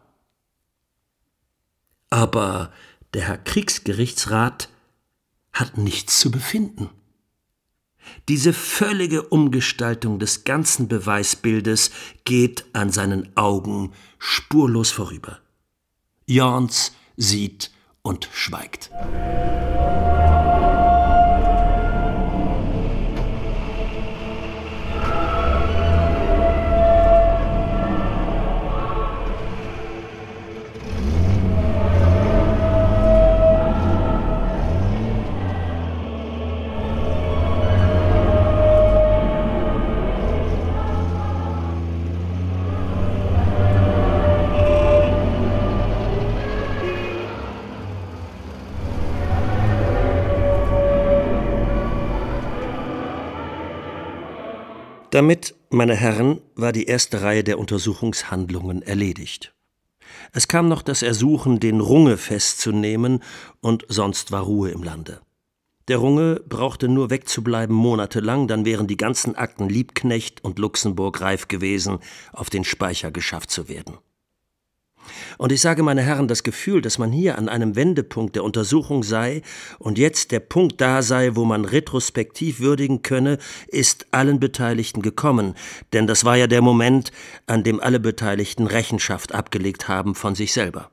Aber der Herr Kriegsgerichtsrat hat nichts zu befinden. Diese völlige Umgestaltung des ganzen Beweisbildes geht an seinen Augen spurlos vorüber. Jorns sieht und schweigt. Damit, meine Herren, war die erste Reihe der Untersuchungshandlungen erledigt. Es kam noch das Ersuchen, den Runge festzunehmen, und sonst war Ruhe im Lande. Der Runge brauchte nur wegzubleiben monatelang, dann wären die ganzen Akten Liebknecht und Luxemburg reif gewesen, auf den Speicher geschafft zu werden. Und ich sage, meine Herren, das Gefühl, dass man hier an einem Wendepunkt der Untersuchung sei und jetzt der Punkt da sei, wo man retrospektiv würdigen könne, ist allen Beteiligten gekommen, denn das war ja der Moment, an dem alle Beteiligten Rechenschaft abgelegt haben von sich selber.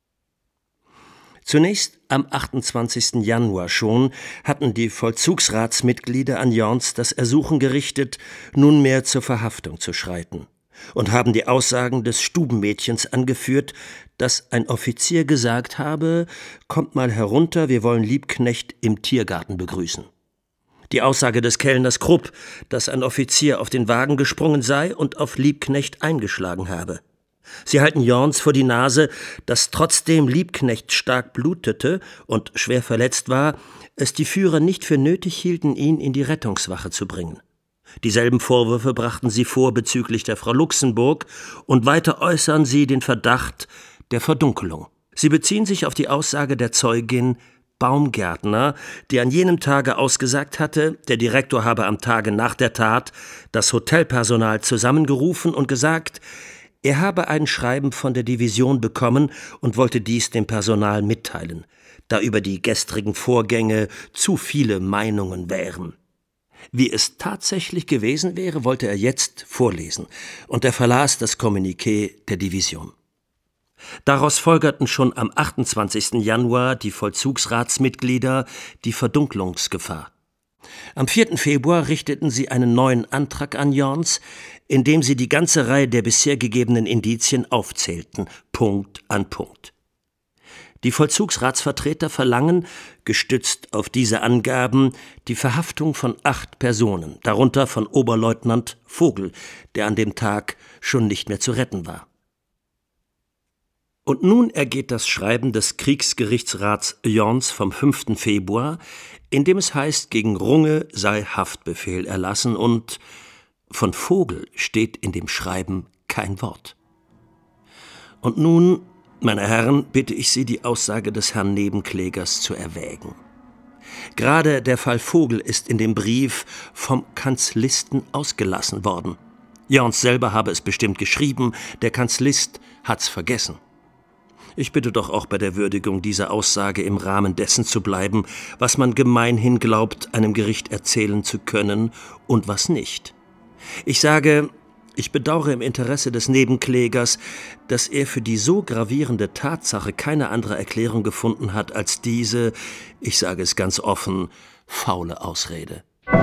Zunächst am achtundzwanzigsten Januar schon hatten die Vollzugsratsmitglieder an Jorns das Ersuchen gerichtet, nunmehr zur Verhaftung zu schreiten, und haben die Aussagen des Stubenmädchens angeführt, dass ein Offizier gesagt habe, kommt mal herunter, wir wollen Liebknecht im Tiergarten begrüßen. Die Aussage des Kellners Krupp, dass ein Offizier auf den Wagen gesprungen sei und auf Liebknecht eingeschlagen habe. Sie halten Jorns vor die Nase, dass trotzdem Liebknecht stark blutete und schwer verletzt war, es die Führer nicht für nötig hielten, ihn in die Rettungswache zu bringen. Dieselben Vorwürfe brachten sie vor bezüglich der Frau Luxemburg und weiter äußern sie den Verdacht der Verdunkelung. Sie beziehen sich auf die Aussage der Zeugin Baumgärtner, die an jenem Tage ausgesagt hatte, der Direktor habe am Tage nach der Tat das Hotelpersonal zusammengerufen und gesagt, er habe ein Schreiben von der Division bekommen und wollte dies dem Personal mitteilen, da über die gestrigen Vorgänge zu viele Meinungen wären. Wie es tatsächlich gewesen wäre, wollte er jetzt vorlesen, und er verlas das Kommuniqué der Division. Daraus folgerten schon am achtundzwanzigsten Januar die Vollzugsratsmitglieder die Verdunklungsgefahr. Am vierten Februar richteten sie einen neuen Antrag an Jorns, in dem sie die ganze Reihe der bisher gegebenen Indizien aufzählten, Punkt an Punkt. Die Vollzugsratsvertreter verlangen, gestützt auf diese Angaben, die Verhaftung von acht Personen, darunter von Oberleutnant Vogel, der an dem Tag schon nicht mehr zu retten war. Und nun ergeht das Schreiben des Kriegsgerichtsrats Jorns vom fünften Februar, in dem es heißt, gegen Runge sei Haftbefehl erlassen, und von Vogel steht in dem Schreiben kein Wort. Und nun, meine Herren, bitte ich Sie, die Aussage des Herrn Nebenklägers zu erwägen. Gerade der Fall Vogel ist in dem Brief vom Kanzlisten ausgelassen worden. Jorns selber habe es bestimmt geschrieben, der Kanzlist hat's vergessen. Ich bitte doch auch bei der Würdigung dieser Aussage im Rahmen dessen zu bleiben, was man gemeinhin glaubt, einem Gericht erzählen zu können und was nicht. Ich sage, ich bedauere im Interesse des Nebenklägers, dass er für die so gravierende Tatsache keine andere Erklärung gefunden hat als diese, ich sage es ganz offen, faule Ausrede.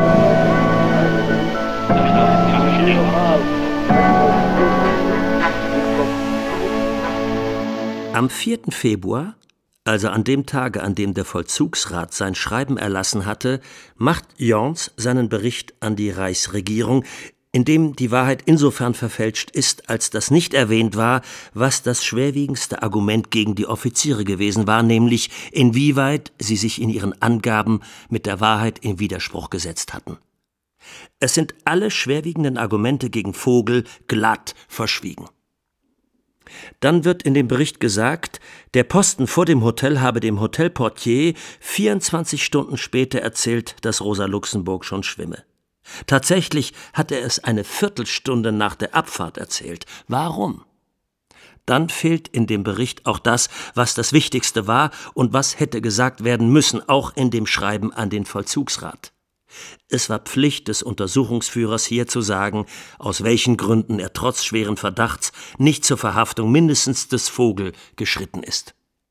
Am vierten Februar, also an dem Tage, an dem der Vollzugsrat sein Schreiben erlassen hatte, macht Jorns seinen Bericht an die Reichsregierung, in dem die Wahrheit insofern verfälscht ist, als das nicht erwähnt war, was das schwerwiegendste Argument gegen die Offiziere gewesen war, nämlich inwieweit sie sich in ihren Angaben mit der Wahrheit in Widerspruch gesetzt hatten. Es sind alle schwerwiegenden Argumente gegen Vogel glatt verschwiegen. Dann wird in dem Bericht gesagt, der Posten vor dem Hotel habe dem Hotelportier vierundzwanzig Stunden später erzählt, dass Rosa Luxemburg schon schwimme. Tatsächlich hat er es eine Viertelstunde nach der Abfahrt erzählt. Warum? Dann fehlt in dem Bericht auch das, was das Wichtigste war und was hätte gesagt werden müssen, auch in dem Schreiben an den Vollzugsrat. Es war Pflicht des Untersuchungsführers hier zu sagen, aus welchen Gründen er trotz schweren Verdachts nicht zur Verhaftung mindestens des Vogel geschritten ist.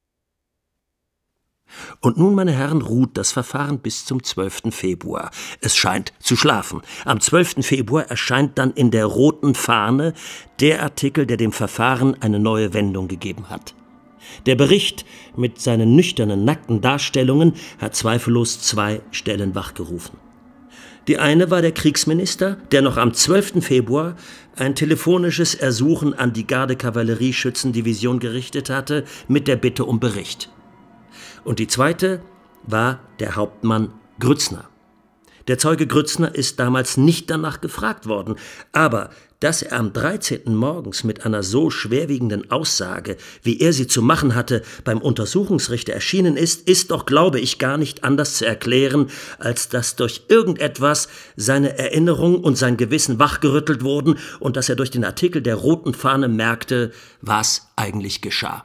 Und nun, meine Herren, ruht das Verfahren bis zum zwölften Februar. Es scheint zu schlafen. Am zwölften Februar erscheint dann in der Roten Fahne der Artikel, der dem Verfahren eine neue Wendung gegeben hat. Der Bericht mit seinen nüchternen, nackten Darstellungen hat zweifellos zwei Stellen wachgerufen. Die eine war der Kriegsminister, der noch am zwölften Februar ein telefonisches Ersuchen an die Garde-Kavallerie-Schützendivision gerichtet hatte mit der Bitte um Bericht. Und die zweite war der Hauptmann Grützner. Der Zeuge Grützner ist damals nicht danach gefragt worden, aber dass er am dreizehnten morgens mit einer so schwerwiegenden Aussage, wie er sie zu machen hatte, beim Untersuchungsrichter erschienen ist, ist doch, glaube ich, gar nicht anders zu erklären, als dass durch irgendetwas seine Erinnerung und sein Gewissen wachgerüttelt wurden und dass er durch den Artikel der Roten Fahne merkte, was eigentlich geschah.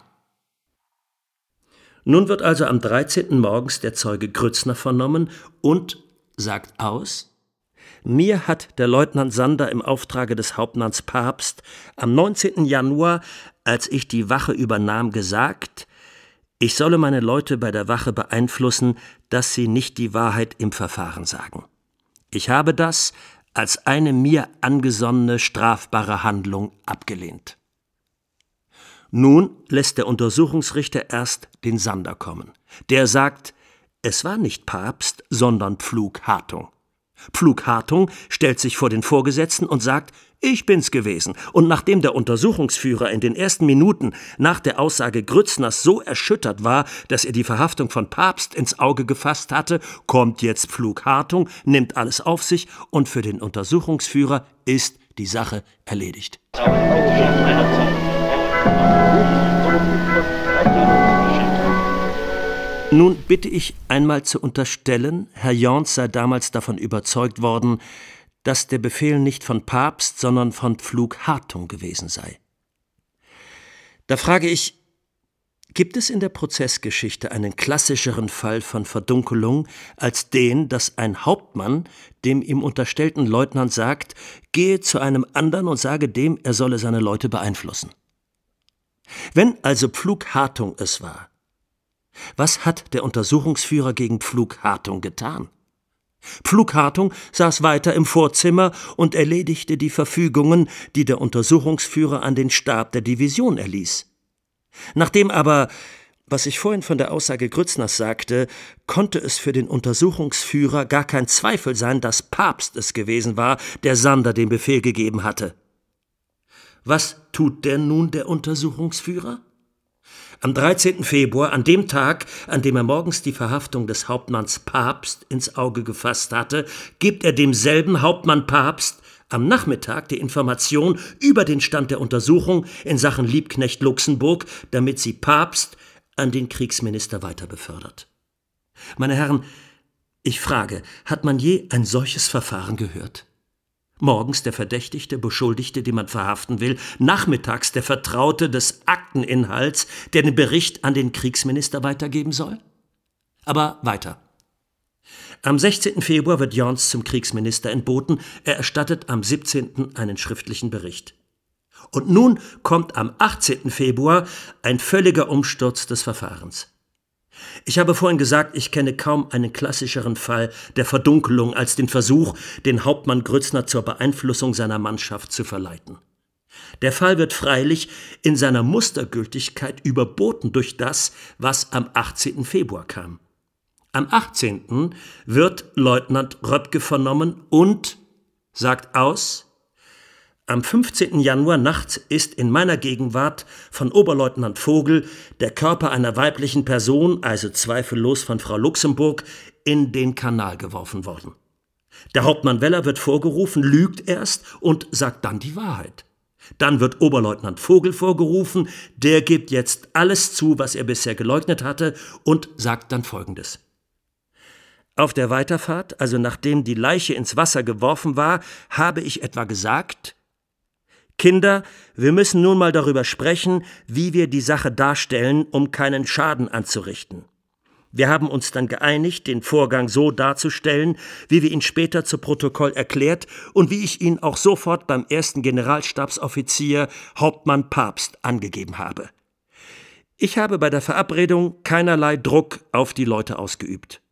Nun wird also am dreizehnten morgens der Zeuge Grützner vernommen und sagt aus: Mir hat der Leutnant Sander im Auftrage des Hauptmanns Pabst am neunzehnten Januar, als ich die Wache übernahm, gesagt, ich solle meine Leute bei der Wache beeinflussen, dass sie nicht die Wahrheit im Verfahren sagen. Ich habe das als eine mir angesonnene strafbare Handlung abgelehnt. Nun lässt der Untersuchungsrichter erst den Sander kommen. Der sagt, es war nicht Pabst, sondern Pflug Hartung. Pflug Hartung stellt sich vor den Vorgesetzten und sagt, ich bin's gewesen. Und nachdem der Untersuchungsführer in den ersten Minuten nach der Aussage Grützners so erschüttert war, dass er die Verhaftung von Pabst ins Auge gefasst hatte, kommt jetzt Pflug Hartung, nimmt alles auf sich und für den Untersuchungsführer ist die Sache erledigt. Nun bitte ich einmal zu unterstellen, Herr Jorns sei damals davon überzeugt worden, dass der Befehl nicht von Pabst, sondern von Pflug-Hartung gewesen sei. Da frage ich, gibt es in der Prozessgeschichte einen klassischeren Fall von Verdunkelung als den, dass ein Hauptmann dem ihm unterstellten Leutnant sagt, gehe zu einem anderen und sage dem, er solle seine Leute beeinflussen? Wenn also Pflug-Hartung es war, was hat der Untersuchungsführer gegen Pflug-Hartung getan? Pflug-Hartung saß weiter im Vorzimmer und erledigte die Verfügungen, die der Untersuchungsführer an den Stab der Division erließ. Nachdem aber, was ich vorhin von der Aussage Grützners sagte, konnte es für den Untersuchungsführer gar kein Zweifel sein, dass Pabst es gewesen war, der Sander den Befehl gegeben hatte. Was tut denn nun der Untersuchungsführer? Am dreizehnten Februar, an dem Tag, an dem er morgens die Verhaftung des Hauptmanns Pabst ins Auge gefasst hatte, gibt er demselben Hauptmann Pabst am Nachmittag die Information über den Stand der Untersuchung in Sachen Liebknecht Luxemburg, damit sie Pabst an den Kriegsminister weiter befördert. Meine Herren, ich frage, hat man je ein solches Verfahren gehört? Morgens der Verdächtigte, Beschuldigte, den man verhaften will, nachmittags der Vertraute des Akteninhalts, der den Bericht an den Kriegsminister weitergeben soll? Aber weiter. Am sechzehnten Februar wird Jorns zum Kriegsminister entboten, er erstattet am siebzehnten einen schriftlichen Bericht. Und nun kommt am achtzehnten Februar ein völliger Umsturz des Verfahrens. Ich habe vorhin gesagt, ich kenne kaum einen klassischeren Fall der Verdunkelung als den Versuch, den Hauptmann Grützner zur Beeinflussung seiner Mannschaft zu verleiten. Der Fall wird freilich in seiner Mustergültigkeit überboten durch das, was am achtzehnten Februar kam. Am achtzehnten wird Leutnant Röpke vernommen und sagt aus: Am fünfzehnten Januar nachts ist in meiner Gegenwart von Oberleutnant Vogel der Körper einer weiblichen Person, also zweifellos von Frau Luxemburg, in den Kanal geworfen worden. Der Hauptmann Weller wird vorgerufen, lügt erst und sagt dann die Wahrheit. Dann wird Oberleutnant Vogel vorgerufen, der gibt jetzt alles zu, was er bisher geleugnet hatte, und sagt dann Folgendes. Auf der Weiterfahrt, also nachdem die Leiche ins Wasser geworfen war, habe ich etwa gesagt: Kinder, wir müssen nun mal darüber sprechen, wie wir die Sache darstellen, um keinen Schaden anzurichten. Wir haben uns dann geeinigt, den Vorgang so darzustellen, wie wir ihn später zu Protokoll erklärt und wie ich ihn auch sofort beim ersten Generalstabsoffizier Hauptmann Pabst angegeben habe. Ich habe bei der Verabredung keinerlei Druck auf die Leute ausgeübt.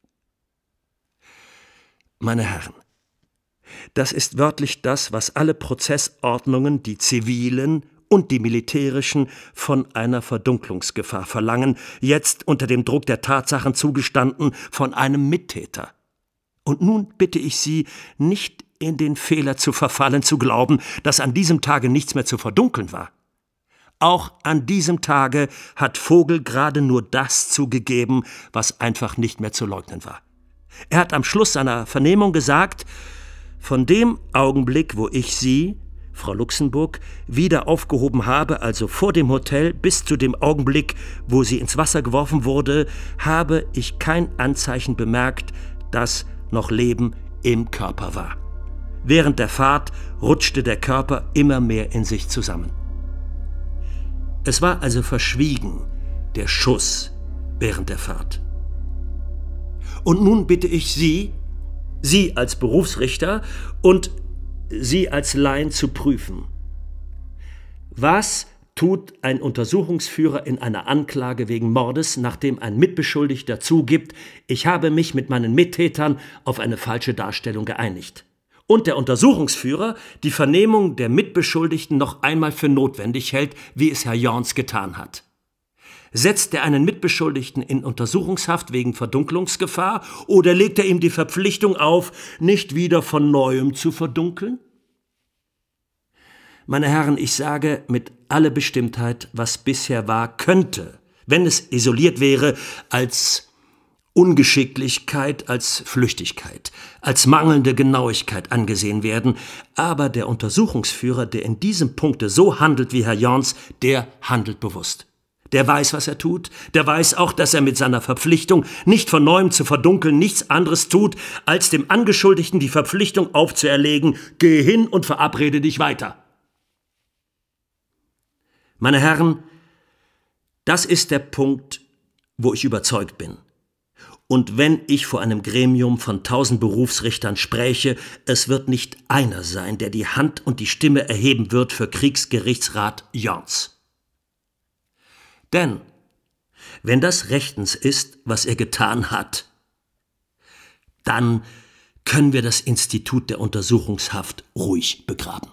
Meine Herren, das ist wörtlich das, was alle Prozessordnungen, die zivilen und die militärischen, von einer Verdunklungsgefahr verlangen, jetzt unter dem Druck der Tatsachen zugestanden von einem Mittäter. Und nun bitte ich Sie, nicht in den Fehler zu verfallen, zu glauben, dass an diesem Tage nichts mehr zu verdunkeln war. Auch an diesem Tage hat Vogel gerade nur das zugegeben, was einfach nicht mehr zu leugnen war. Er hat am Schluss seiner Vernehmung gesagt: Von dem Augenblick, wo ich Sie, Frau Luxemburg, wieder aufgehoben habe, also vor dem Hotel, bis zu dem Augenblick, wo sie ins Wasser geworfen wurde, habe ich kein Anzeichen bemerkt, dass noch Leben im Körper war. Während der Fahrt rutschte der Körper immer mehr in sich zusammen. Es war also verschwiegen, der Schuss während der Fahrt. Und nun bitte ich Sie, Sie als Berufsrichter und Sie als Laien zu prüfen. Was tut ein Untersuchungsführer in einer Anklage wegen Mordes, nachdem ein Mitbeschuldigter zugibt, ich habe mich mit meinen Mittätern auf eine falsche Darstellung geeinigt? Und der Untersuchungsführer die Vernehmung der Mitbeschuldigten noch einmal für notwendig hält, wie es Herr Jorns getan hat. Setzt er einen Mitbeschuldigten in Untersuchungshaft wegen Verdunklungsgefahr oder legt er ihm die Verpflichtung auf, nicht wieder von Neuem zu verdunkeln? Meine Herren, ich sage mit aller Bestimmtheit, was bisher war, könnte, wenn es isoliert wäre, als Ungeschicklichkeit, als Flüchtigkeit, als mangelnde Genauigkeit angesehen werden. Aber der Untersuchungsführer, der in diesem Punkte so handelt wie Herr Jorns, der handelt bewusst. Der weiß, was er tut. Der weiß auch, dass er mit seiner Verpflichtung, nicht von neuem zu verdunkeln, nichts anderes tut, als dem Angeschuldigten die Verpflichtung aufzuerlegen, geh hin und verabrede dich weiter. Meine Herren, das ist der Punkt, wo ich überzeugt bin. Und wenn ich vor einem Gremium von tausend Berufsrichtern spräche, es wird nicht einer sein, der die Hand und die Stimme erheben wird für Kriegsgerichtsrat Jorns. Denn, wenn das rechtens ist, was er getan hat, dann können wir das Institut der Untersuchungshaft ruhig begraben.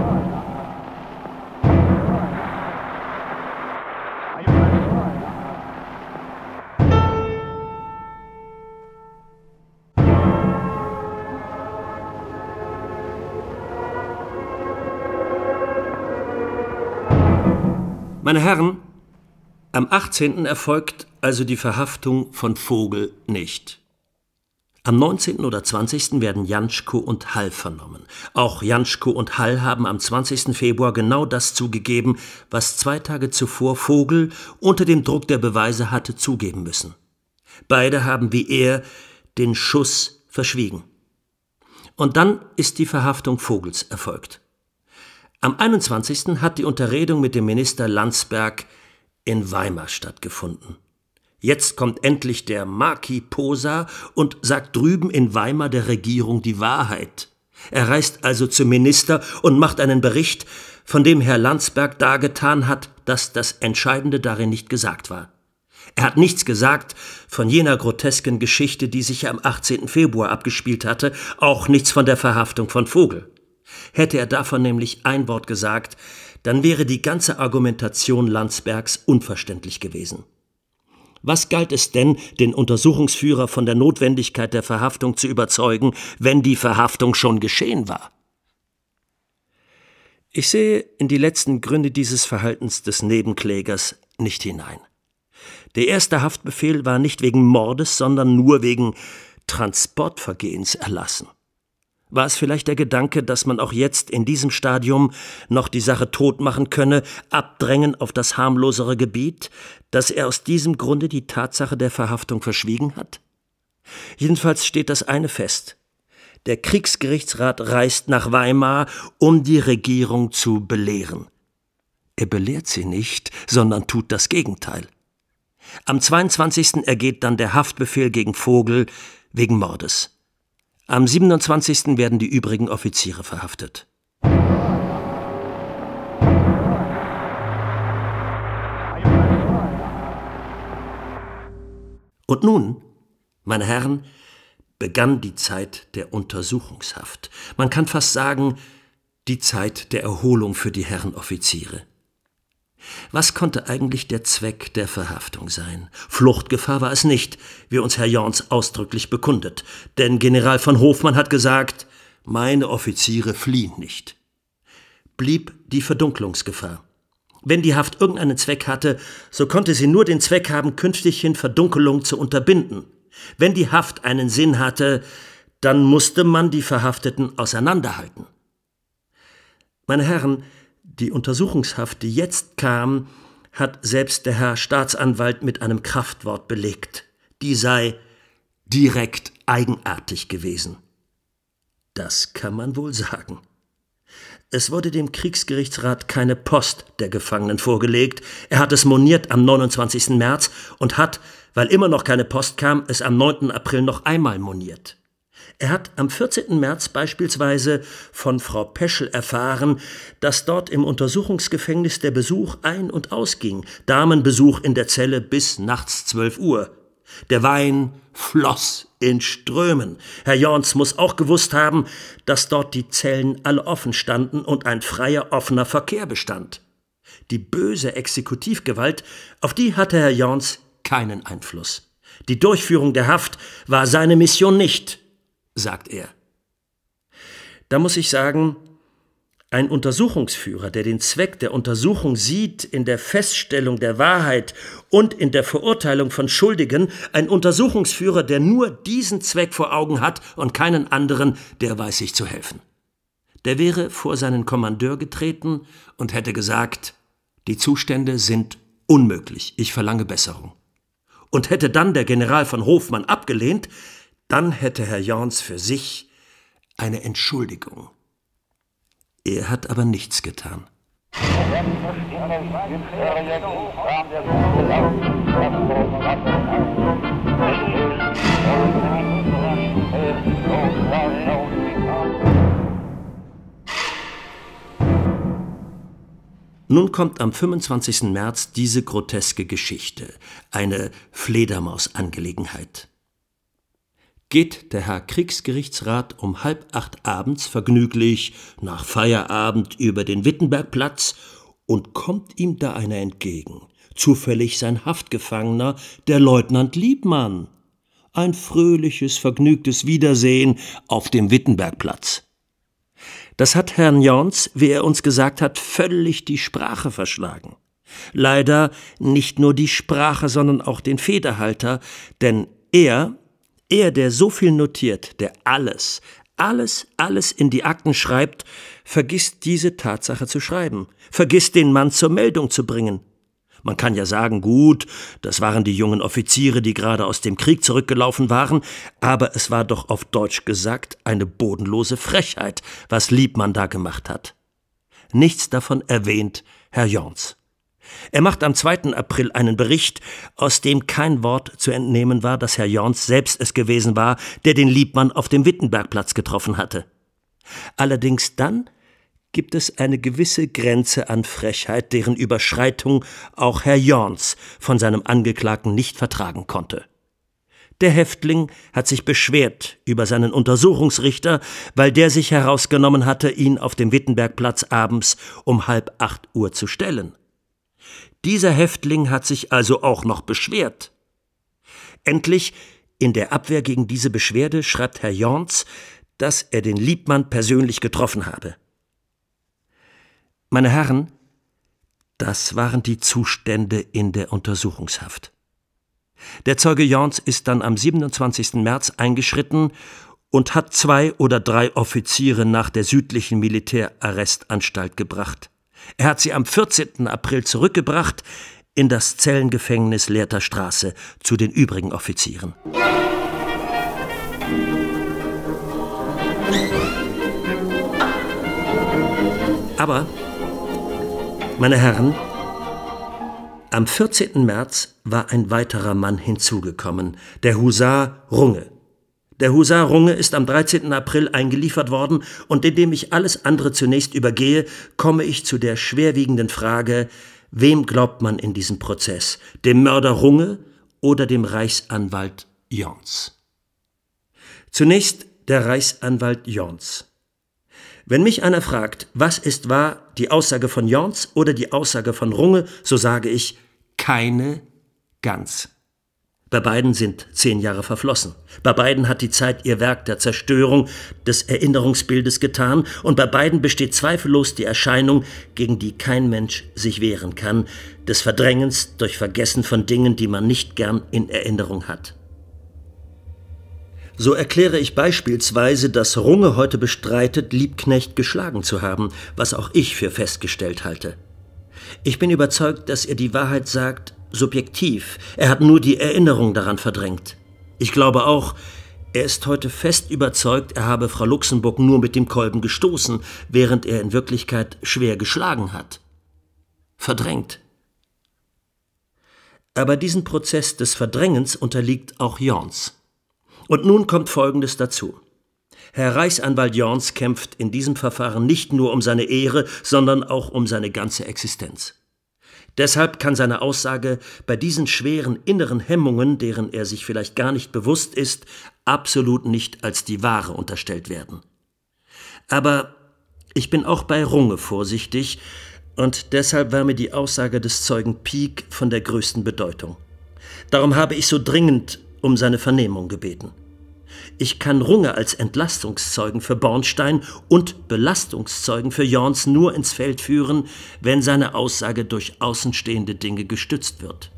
Meine Herren, am achtzehnten erfolgt also die Verhaftung von Vogel nicht. Am neunzehnten oder zwanzigsten werden Janschko und Hall vernommen. Auch Janschko und Hall haben am zwanzigsten Februar genau das zugegeben, was zwei Tage zuvor Vogel unter dem Druck der Beweise hatte zugeben müssen. Beide haben wie er den Schuss verschwiegen. Und dann ist die Verhaftung Vogels erfolgt. Am einundzwanzigsten hat die Unterredung mit dem Minister Landsberg in Weimar stattgefunden. Jetzt kommt endlich der Marquis Posa und sagt drüben in Weimar der Regierung die Wahrheit. Er reist also zum Minister und macht einen Bericht, von dem Herr Landsberg dargetan hat, dass das Entscheidende darin nicht gesagt war. Er hat nichts gesagt von jener grotesken Geschichte, die sich am achtzehnten Februar abgespielt hatte, auch nichts von der Verhaftung von Vogel. Hätte er davon nämlich ein Wort gesagt, dann wäre die ganze Argumentation Landsbergs unverständlich gewesen. Was galt es denn, den Untersuchungsführer von der Notwendigkeit der Verhaftung zu überzeugen, wenn die Verhaftung schon geschehen war? Ich sehe in die letzten Gründe dieses Verhaltens des Nebenklägers nicht hinein. Der erste Haftbefehl war nicht wegen Mordes, sondern nur wegen Transportvergehens erlassen. War es vielleicht der Gedanke, dass man auch jetzt in diesem Stadium noch die Sache totmachen könne, abdrängen auf das harmlosere Gebiet, dass er aus diesem Grunde die Tatsache der Verhaftung verschwiegen hat? Jedenfalls steht das eine fest. Der Kriegsgerichtsrat reist nach Weimar, um die Regierung zu belehren. Er belehrt sie nicht, sondern tut das Gegenteil. Am zweiundzwanzigsten ergeht dann der Haftbefehl gegen Vogel wegen Mordes. Am siebenundzwanzigsten werden die übrigen Offiziere verhaftet. Und nun, meine Herren, begann die Zeit der Untersuchungshaft. Man kann fast sagen, die Zeit der Erholung für die Herren Offiziere. Was konnte eigentlich der Zweck der Verhaftung sein? Fluchtgefahr war es nicht, wie uns Herr Jorns ausdrücklich bekundet. Denn General von Hofmann hat gesagt, meine Offiziere fliehen nicht. Blieb die Verdunkelungsgefahr. Wenn die Haft irgendeinen Zweck hatte, so konnte sie nur den Zweck haben, künftig hin Verdunkelung zu unterbinden. Wenn die Haft einen Sinn hatte, dann musste man die Verhafteten auseinanderhalten. Meine Herren, die Untersuchungshaft, die jetzt kam, hat selbst der Herr Staatsanwalt mit einem Kraftwort belegt. Die sei direkt eigenartig gewesen. Das kann man wohl sagen. Es wurde dem Kriegsgerichtsrat keine Post der Gefangenen vorgelegt. Er hat es moniert am neunundzwanzigsten März und hat, weil immer noch keine Post kam, es am neunten April noch einmal moniert. Er hat am vierzehnten März beispielsweise von Frau Peschel erfahren, dass dort im Untersuchungsgefängnis der Besuch ein- und ausging, Damenbesuch in der Zelle bis nachts zwölf Uhr. Der Wein floss in Strömen. Herr Jorns muss auch gewusst haben, dass dort die Zellen alle offen standen und ein freier, offener Verkehr bestand. Die böse Exekutivgewalt, auf die hatte Herr Jorns keinen Einfluss. Die Durchführung der Haft war seine Mission nicht, sagt er. Da muss ich sagen, ein Untersuchungsführer, der den Zweck der Untersuchung sieht in der Feststellung der Wahrheit und in der Verurteilung von Schuldigen, ein Untersuchungsführer, der nur diesen Zweck vor Augen hat und keinen anderen, der weiß sich zu helfen. Der wäre vor seinen Kommandeur getreten und hätte gesagt, die Zustände sind Unmöglich, ich verlange Besserung. Und hätte dann der General von Hofmann abgelehnt, dann hätte Herr Jorns für sich eine Entschuldigung. Er hat aber nichts getan. Nun kommt am fünfundzwanzigsten März diese groteske Geschichte, eine Fledermaus-Angelegenheit. Geht der Herr Kriegsgerichtsrat um halb acht abends vergnüglich nach Feierabend über den Wittenbergplatz und kommt ihm da einer entgegen, zufällig sein Haftgefangener, der Leutnant Liebmann. Ein fröhliches, vergnügtes Wiedersehen auf dem Wittenbergplatz. Das hat Herrn Jorns, wie er uns gesagt hat, völlig die Sprache verschlagen. Leider nicht nur die Sprache, sondern auch den Federhalter, denn er, er, der so viel notiert, der alles, alles, alles in die Akten schreibt, vergisst diese Tatsache zu schreiben, vergisst den Mann zur Meldung zu bringen. Man kann ja sagen, gut, das waren die jungen Offiziere, die gerade aus dem Krieg zurückgelaufen waren, aber es war doch auf Deutsch gesagt eine bodenlose Frechheit, was Liebmann da gemacht hat. Nichts davon erwähnt Herr Jorns. Er macht am zweiten April einen Bericht, aus dem kein Wort zu entnehmen war, dass Herr Jorns selbst es gewesen war, der den Liebmann auf dem Wittenbergplatz getroffen hatte. Allerdings dann gibt es eine gewisse Grenze an Frechheit, deren Überschreitung auch Herr Jorns von seinem Angeklagten nicht vertragen konnte. Der Häftling hat sich beschwert über seinen Untersuchungsrichter, weil der sich herausgenommen hatte, ihn auf dem Wittenbergplatz abends um halb acht Uhr zu stellen. Dieser Häftling hat sich also auch noch beschwert. Endlich, in der Abwehr gegen diese Beschwerde, schreibt Herr Jorns, dass er den Liebmann persönlich getroffen habe. Meine Herren, das waren die Zustände in der Untersuchungshaft. Der Zeuge Jorns ist dann am siebenundzwanzigsten März eingeschritten und hat zwei oder drei Offiziere nach der südlichen Militärarrestanstalt gebracht. Er hat sie am vierzehnten April zurückgebracht in das Zellengefängnis Lehrter Straße zu den übrigen Offizieren. Aber, meine Herren, am vierzehnten März war ein weiterer Mann hinzugekommen, der Husar Runge. Der Husar Runge ist am dreizehnten April eingeliefert worden, und indem ich alles andere zunächst übergehe, komme ich zu der schwerwiegenden Frage, wem glaubt man in diesem Prozess, dem Mörder Runge oder dem Reichsanwalt Jorns? Zunächst der Reichsanwalt Jorns. Wenn mich einer fragt, was ist wahr, die Aussage von Jorns oder die Aussage von Runge, so sage ich, keine ganz. Bei beiden sind zehn Jahre verflossen. Bei beiden hat die Zeit ihr Werk der Zerstörung des Erinnerungsbildes getan, und bei beiden besteht zweifellos die Erscheinung, gegen die kein Mensch sich wehren kann, des Verdrängens durch Vergessen von Dingen, die man nicht gern in Erinnerung hat. So erkläre ich beispielsweise, dass Runge heute bestreitet, Liebknecht geschlagen zu haben, was auch ich für festgestellt halte. Ich bin überzeugt, dass er die Wahrheit sagt, subjektiv. Er hat nur die Erinnerung daran verdrängt. Ich glaube auch, er ist heute fest überzeugt, er habe Frau Luxemburg nur mit dem Kolben gestoßen, während er in Wirklichkeit schwer geschlagen hat. Verdrängt. Aber diesen Prozess des Verdrängens unterliegt auch Jorns. Und nun kommt Folgendes dazu. Herr Reichsanwalt Jorns kämpft in diesem Verfahren nicht nur um seine Ehre, sondern auch um seine ganze Existenz. Deshalb kann seine Aussage bei diesen schweren inneren Hemmungen, deren er sich vielleicht gar nicht bewusst ist, absolut nicht als die wahre unterstellt werden. Aber ich bin auch bei Runge vorsichtig, und deshalb war mir die Aussage des Zeugen Pieck von der größten Bedeutung. Darum habe ich so dringend um seine Vernehmung gebeten. Ich kann Runge als Entlastungszeugen für Bornstein und Belastungszeugen für Jorns nur ins Feld führen, wenn seine Aussage durch außenstehende Dinge gestützt wird.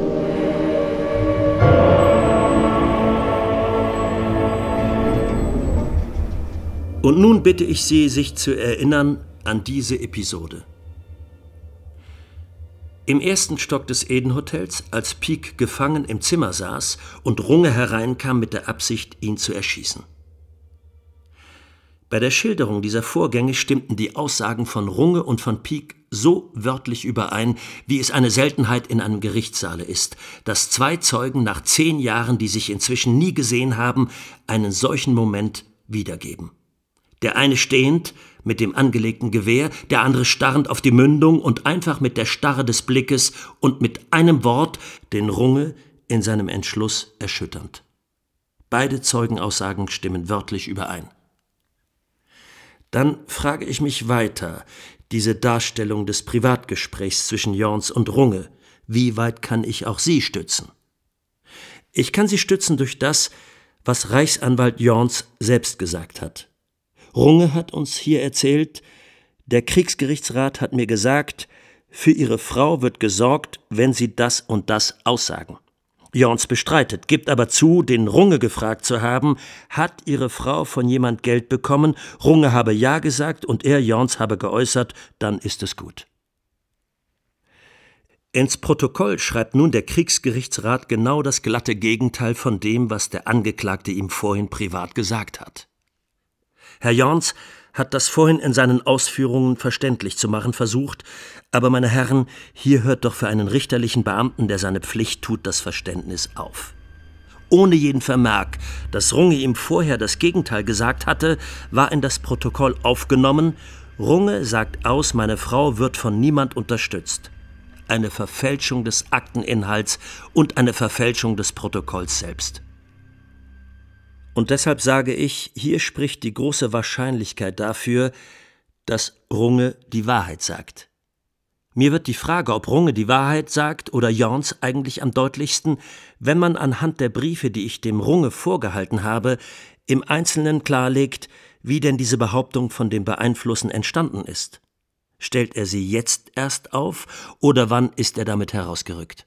Und nun bitte ich Sie, sich zu erinnern an diese Episode. Im ersten Stock des Eden-Hotels, als Pieck gefangen im Zimmer saß und Runge hereinkam mit der Absicht, ihn zu erschießen. Bei der Schilderung dieser Vorgänge stimmten die Aussagen von Runge und von Pieck so wörtlich überein, wie es eine Seltenheit in einem Gerichtssaale ist, dass zwei Zeugen nach zehn Jahren, die sich inzwischen nie gesehen haben, einen solchen Moment wiedergeben. Der eine stehend, mit dem angelegten Gewehr, der andere starrend auf die Mündung und einfach mit der Starre des Blickes und mit einem Wort den Runge in seinem Entschluss erschütternd. Beide Zeugenaussagen stimmen wörtlich überein. Dann frage ich mich weiter, diese Darstellung des Privatgesprächs zwischen Jorns und Runge, wie weit kann ich auch sie stützen? Ich kann sie stützen durch das, was Reichsanwalt Jorns selbst gesagt hat. Runge hat uns hier erzählt, der Kriegsgerichtsrat hat mir gesagt, für ihre Frau wird gesorgt, wenn sie das und das aussagen. Jorns bestreitet, gibt aber zu, den Runge gefragt zu haben, hat ihre Frau von jemand Geld bekommen, Runge habe ja gesagt und er, Jorns, habe geäußert, dann ist es gut. Ins Protokoll schreibt nun der Kriegsgerichtsrat genau das glatte Gegenteil von dem, was der Angeklagte ihm vorhin privat gesagt hat. Herr Jorns hat das vorhin in seinen Ausführungen verständlich zu machen versucht, aber meine Herren, hier hört doch für einen richterlichen Beamten, der seine Pflicht tut, das Verständnis auf. Ohne jeden Vermerk, dass Runge ihm vorher das Gegenteil gesagt hatte, war in das Protokoll aufgenommen, Runge sagt aus, meine Frau wird von niemand unterstützt. Eine Verfälschung des Akteninhalts und eine Verfälschung des Protokolls selbst. Und deshalb sage ich, hier spricht die große Wahrscheinlichkeit dafür, dass Runge die Wahrheit sagt. Mir wird die Frage, ob Runge die Wahrheit sagt oder Jorns, eigentlich am deutlichsten, wenn man anhand der Briefe, die ich dem Runge vorgehalten habe, im Einzelnen klarlegt, wie denn diese Behauptung von dem Beeinflussen entstanden ist. Stellt er sie jetzt erst auf oder wann ist er damit herausgerückt?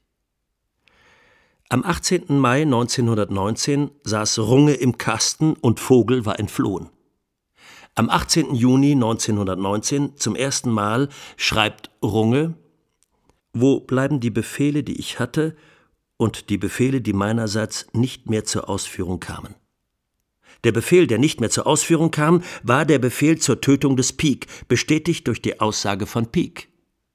Am achtzehnten Mai neunzehnhundertneunzehn saß Runge im Kasten und Vogel war entflohen. Am achtzehnten Juni neunzehnhundertneunzehn zum ersten Mal schreibt Runge: Wo bleiben die Befehle, die ich hatte, und die Befehle, die meinerseits nicht mehr zur Ausführung kamen? Der Befehl, der nicht mehr zur Ausführung kam, war der Befehl zur Tötung des Pieck, bestätigt durch die Aussage von Pieck.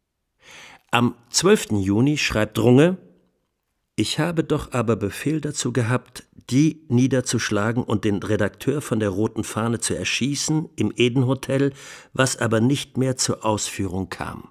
Am zwölften Juni schreibt Runge: Ich habe doch aber Befehl dazu gehabt, die niederzuschlagen und den Redakteur von der Roten Fahne zu erschießen im Eden-Hotel, was aber nicht mehr zur Ausführung kam.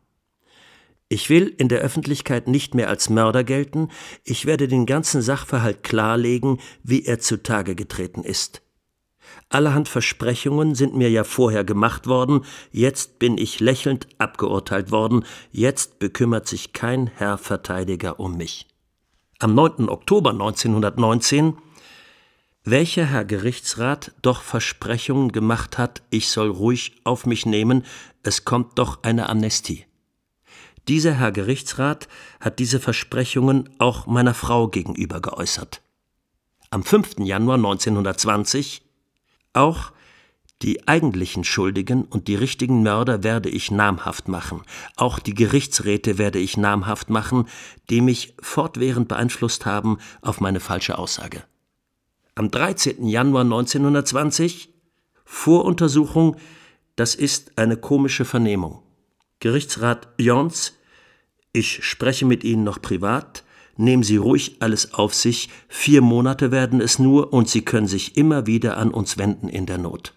Ich will in der Öffentlichkeit nicht mehr als Mörder gelten, ich werde den ganzen Sachverhalt klarlegen, wie er zutage getreten ist. Allerhand Versprechungen sind mir ja vorher gemacht worden, jetzt bin ich lächelnd abgeurteilt worden, jetzt bekümmert sich kein Herr Verteidiger um mich. Am neunten Oktober neunzehnhundertneunzehn, welcher Herr Gerichtsrat doch Versprechungen gemacht hat, ich soll ruhig auf mich nehmen, es kommt doch eine Amnestie. Dieser Herr Gerichtsrat hat diese Versprechungen auch meiner Frau gegenüber geäußert. Am fünften Januar neunzehnhundertzwanzig, auch die eigentlichen Schuldigen und die richtigen Mörder werde ich namhaft machen. Auch die Gerichtsräte werde ich namhaft machen, die mich fortwährend beeinflusst haben auf meine falsche Aussage. Am dreizehnten Januar neunzehnhundertzwanzig, Voruntersuchung, das ist eine komische Vernehmung. Gerichtsrat Jorns, ich spreche mit Ihnen noch privat, nehmen Sie ruhig alles auf sich, vier Monate werden es nur und Sie können sich immer wieder an uns wenden in der Not.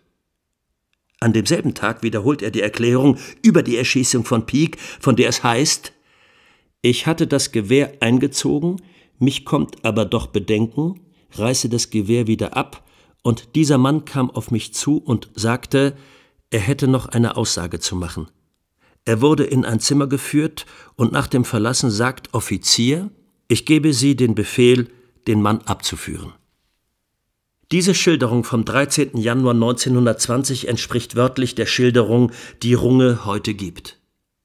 An demselben Tag wiederholt er die Erklärung über die Erschießung von Pieck, von der es heißt: Ich hatte das Gewehr eingezogen, mich kommt aber doch Bedenken, reiße das Gewehr wieder ab, und dieser Mann kam auf mich zu und sagte, er hätte noch eine Aussage zu machen. Er wurde in ein Zimmer geführt und nach dem Verlassen sagt Offizier, ich gebe Sie den Befehl, den Mann abzuführen. Diese Schilderung vom dreizehnten Januar neunzehnhundertzwanzig entspricht wörtlich der Schilderung, die Runge heute gibt.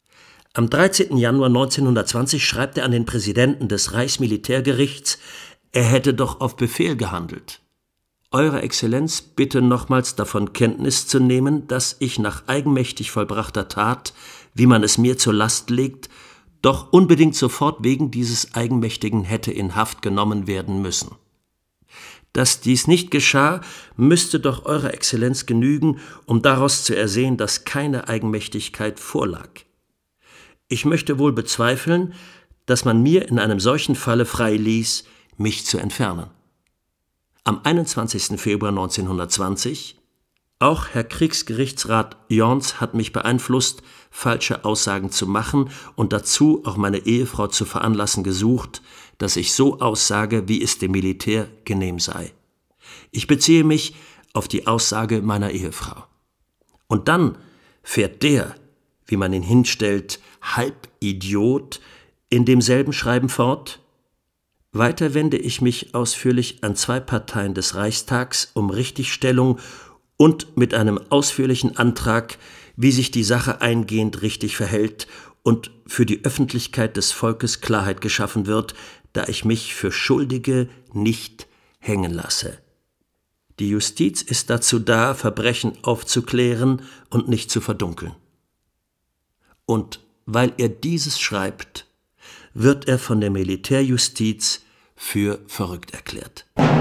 Am dreizehnten Januar neunzehnhundertzwanzig schreibt er an den Präsidenten des Reichsmilitärgerichts, er hätte doch auf Befehl gehandelt. Eure Exzellenz bitte nochmals davon Kenntnis zu nehmen, dass ich nach eigenmächtig vollbrachter Tat, wie man es mir zur Last legt, doch unbedingt sofort wegen dieses Eigenmächtigen hätte in Haft genommen werden müssen. Dass dies nicht geschah, müsste doch Eurer Exzellenz genügen, um daraus zu ersehen, dass keine Eigenmächtigkeit vorlag. Ich möchte wohl bezweifeln, dass man mir in einem solchen Falle freiließ, mich zu entfernen. Am einundzwanzigsten Februar neunzehnhundertzwanzig, auch Herr Kriegsgerichtsrat Jorns hat mich beeinflusst, falsche Aussagen zu machen und dazu auch meine Ehefrau zu veranlassen gesucht, dass ich so aussage, wie es dem Militär genehm sei. Ich beziehe mich auf die Aussage meiner Ehefrau. Und dann fährt der, wie man ihn hinstellt, Halbidiot, in demselben Schreiben fort: Weiter wende ich mich ausführlich an zwei Parteien des Reichstags um Richtigstellung und mit einem ausführlichen Antrag, wie sich die Sache eingehend richtig verhält und für die Öffentlichkeit des Volkes Klarheit geschaffen wird, da ich mich für Schuldige nicht hängen lasse. Die Justiz ist dazu da, Verbrechen aufzuklären und nicht zu verdunkeln. Und weil er dieses schreibt, wird er von der Militärjustiz für verrückt erklärt.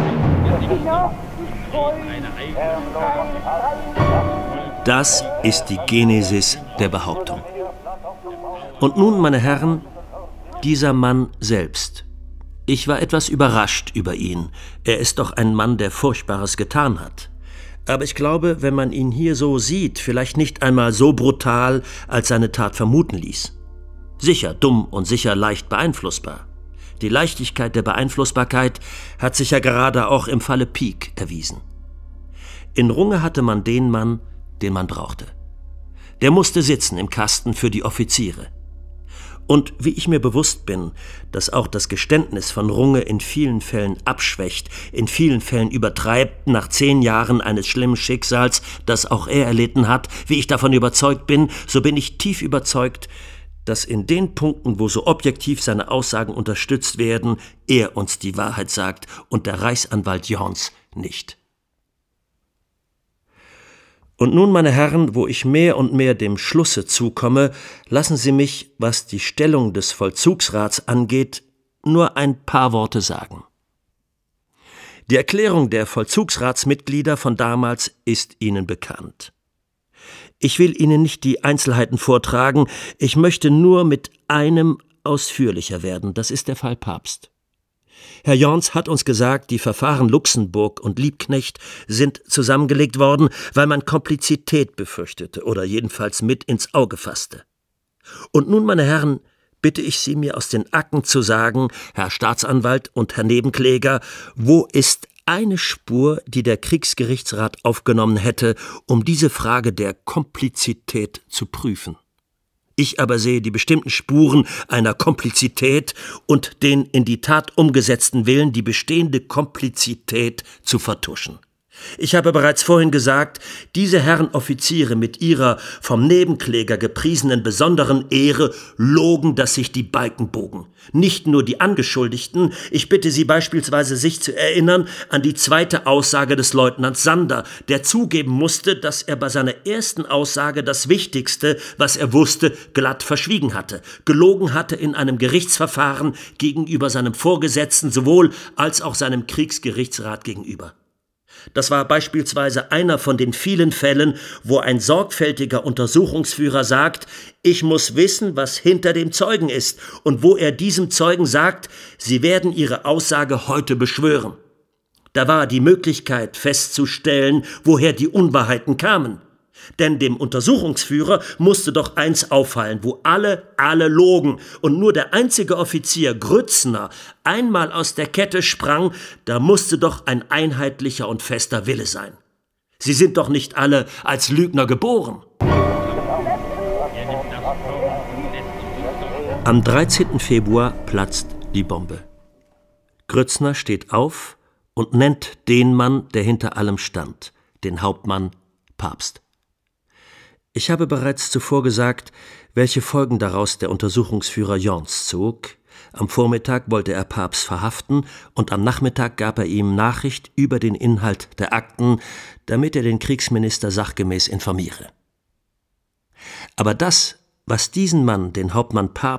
Das ist die Genesis der Behauptung. Und nun, meine Herren, dieser Mann selbst. Ich war etwas überrascht über ihn. Er ist doch ein Mann, der Furchtbares getan hat. Aber ich glaube, wenn man ihn hier so sieht, vielleicht nicht einmal so brutal, als seine Tat vermuten ließ. Sicher dumm und sicher leicht beeinflussbar. Die Leichtigkeit der Beeinflussbarkeit hat sich ja gerade auch im Falle Pieck erwiesen. In Runge hatte man den Mann, den man brauchte. Der musste sitzen im Kasten für die Offiziere. Und wie ich mir bewusst bin, dass auch das Geständnis von Runge in vielen Fällen abschwächt, in vielen Fällen übertreibt, nach zehn Jahren eines schlimmen Schicksals, das auch er erlitten hat, wie ich davon überzeugt bin, so bin ich tief überzeugt, dass in den Punkten, wo so objektiv seine Aussagen unterstützt werden, er uns die Wahrheit sagt und der Reichsanwalt Jorns nicht. Und nun, meine Herren, wo ich mehr und mehr dem Schlusse zukomme, lassen Sie mich, was die Stellung des Vollzugsrats angeht, nur ein paar Worte sagen. Die Erklärung der Vollzugsratsmitglieder von damals ist Ihnen bekannt. Ich will Ihnen nicht die Einzelheiten vortragen, ich möchte nur mit einem ausführlicher werden, das ist der Fall Pabst. Herr Jorns hat uns gesagt, die Verfahren Luxemburg und Liebknecht sind zusammengelegt worden, weil man Komplizität befürchtete oder jedenfalls mit ins Auge fasste. Und nun, meine Herren, bitte ich Sie, mir aus den Akten zu sagen, Herr Staatsanwalt und Herr Nebenkläger, wo ist eine Spur, die der Kriegsgerichtsrat aufgenommen hätte, um diese Frage der Komplizität zu prüfen. Ich aber sehe die bestimmten Spuren einer Komplizität und den in die Tat umgesetzten Willen, die bestehende Komplizität zu vertuschen. Ich habe bereits vorhin gesagt, diese Herren Offiziere mit ihrer vom Nebenkläger gepriesenen besonderen Ehre logen, dass sich die Balken bogen. Nicht nur die Angeschuldigten, ich bitte Sie beispielsweise sich zu erinnern an die zweite Aussage des Leutnants Sander, der zugeben musste, dass er bei seiner ersten Aussage das Wichtigste, was er wusste, glatt verschwiegen hatte, gelogen hatte in einem Gerichtsverfahren gegenüber seinem Vorgesetzten sowohl als auch seinem Kriegsgerichtsrat gegenüber. Das war beispielsweise einer von den vielen Fällen, wo ein sorgfältiger Untersuchungsführer sagt, ich muss wissen, was hinter dem Zeugen ist, und wo er diesem Zeugen sagt, Sie werden Ihre Aussage heute beschwören. Da war die Möglichkeit festzustellen, woher die Unwahrheiten kamen. Denn dem Untersuchungsführer musste doch eins auffallen, wo alle, alle logen und nur der einzige Offizier Grützner einmal aus der Kette sprang, da musste doch ein einheitlicher und fester Wille sein. Sie sind doch nicht alle als Lügner geboren. Am dreizehnten Februar platzt die Bombe. Grützner steht auf und nennt den Mann, der hinter allem stand, den Hauptmann Pabst. Ich habe bereits zuvor gesagt, welche Folgen daraus der Untersuchungsführer Jorns zog. Am Vormittag wollte er Pabst verhaften und am Nachmittag gab er ihm Nachricht über den Inhalt der Akten, damit er den Kriegsminister sachgemäß informiere. Aber das, was diesen Mann, den Hauptmann Pabst,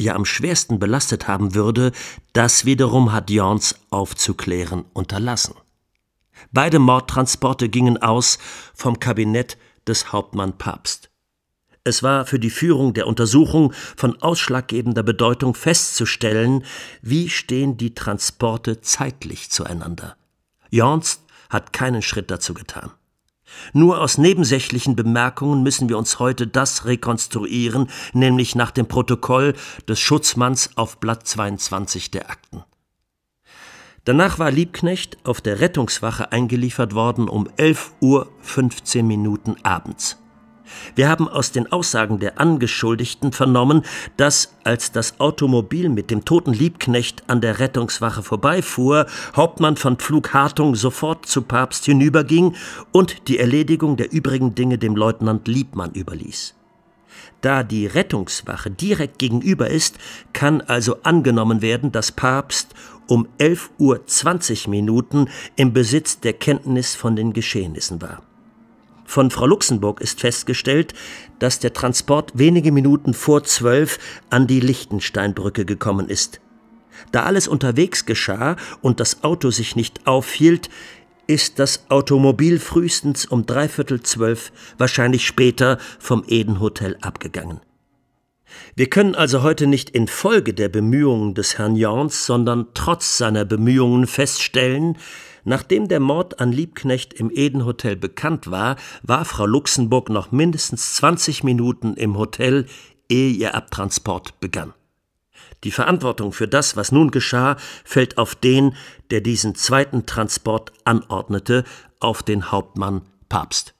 ja am schwersten belastet haben würde, das wiederum hat Jorns aufzuklären unterlassen. Beide Mordtransporte gingen aus vom Kabinett des Hauptmann Pabst. Es war für die Führung der Untersuchung von ausschlaggebender Bedeutung festzustellen, wie stehen die Transporte zeitlich zueinander. Jorns hat keinen Schritt dazu getan. Nur aus nebensächlichen Bemerkungen müssen wir uns heute das rekonstruieren, nämlich nach dem Protokoll des Schutzmanns auf Blatt zweiundzwanzig der Akten. Danach war Liebknecht auf der Rettungswache eingeliefert worden um elf Uhr fünfzehn Minuten abends. Wir haben aus den Aussagen der Angeschuldigten vernommen, dass, als das Automobil mit dem toten Liebknecht an der Rettungswache vorbeifuhr, Hauptmann von Pflug-Hartung sofort zu Pabst hinüberging und die Erledigung der übrigen Dinge dem Leutnant Liebmann überließ. Da die Rettungswache direkt gegenüber ist, kann also angenommen werden, dass Pabst um elf Uhr zwanzig Minuten im Besitz der Kenntnis von den Geschehnissen war. Von Frau Luxemburg ist festgestellt, dass der Transport wenige Minuten vor zwölf an die Lichtensteinbrücke gekommen ist. Da alles unterwegs geschah und das Auto sich nicht aufhielt, ist das Automobil frühestens um dreiviertel zwölf, wahrscheinlich später, vom Eden-Hotel abgegangen. Wir können also heute nicht infolge der Bemühungen des Herrn Jorns, sondern trotz seiner Bemühungen feststellen, nachdem der Mord an Liebknecht im Eden-Hotel bekannt war, war Frau Luxemburg noch mindestens zwanzig Minuten im Hotel, ehe ihr Abtransport begann. Die Verantwortung für das, was nun geschah, fällt auf den, der diesen zweiten Transport anordnete, auf den Hauptmann Pabst.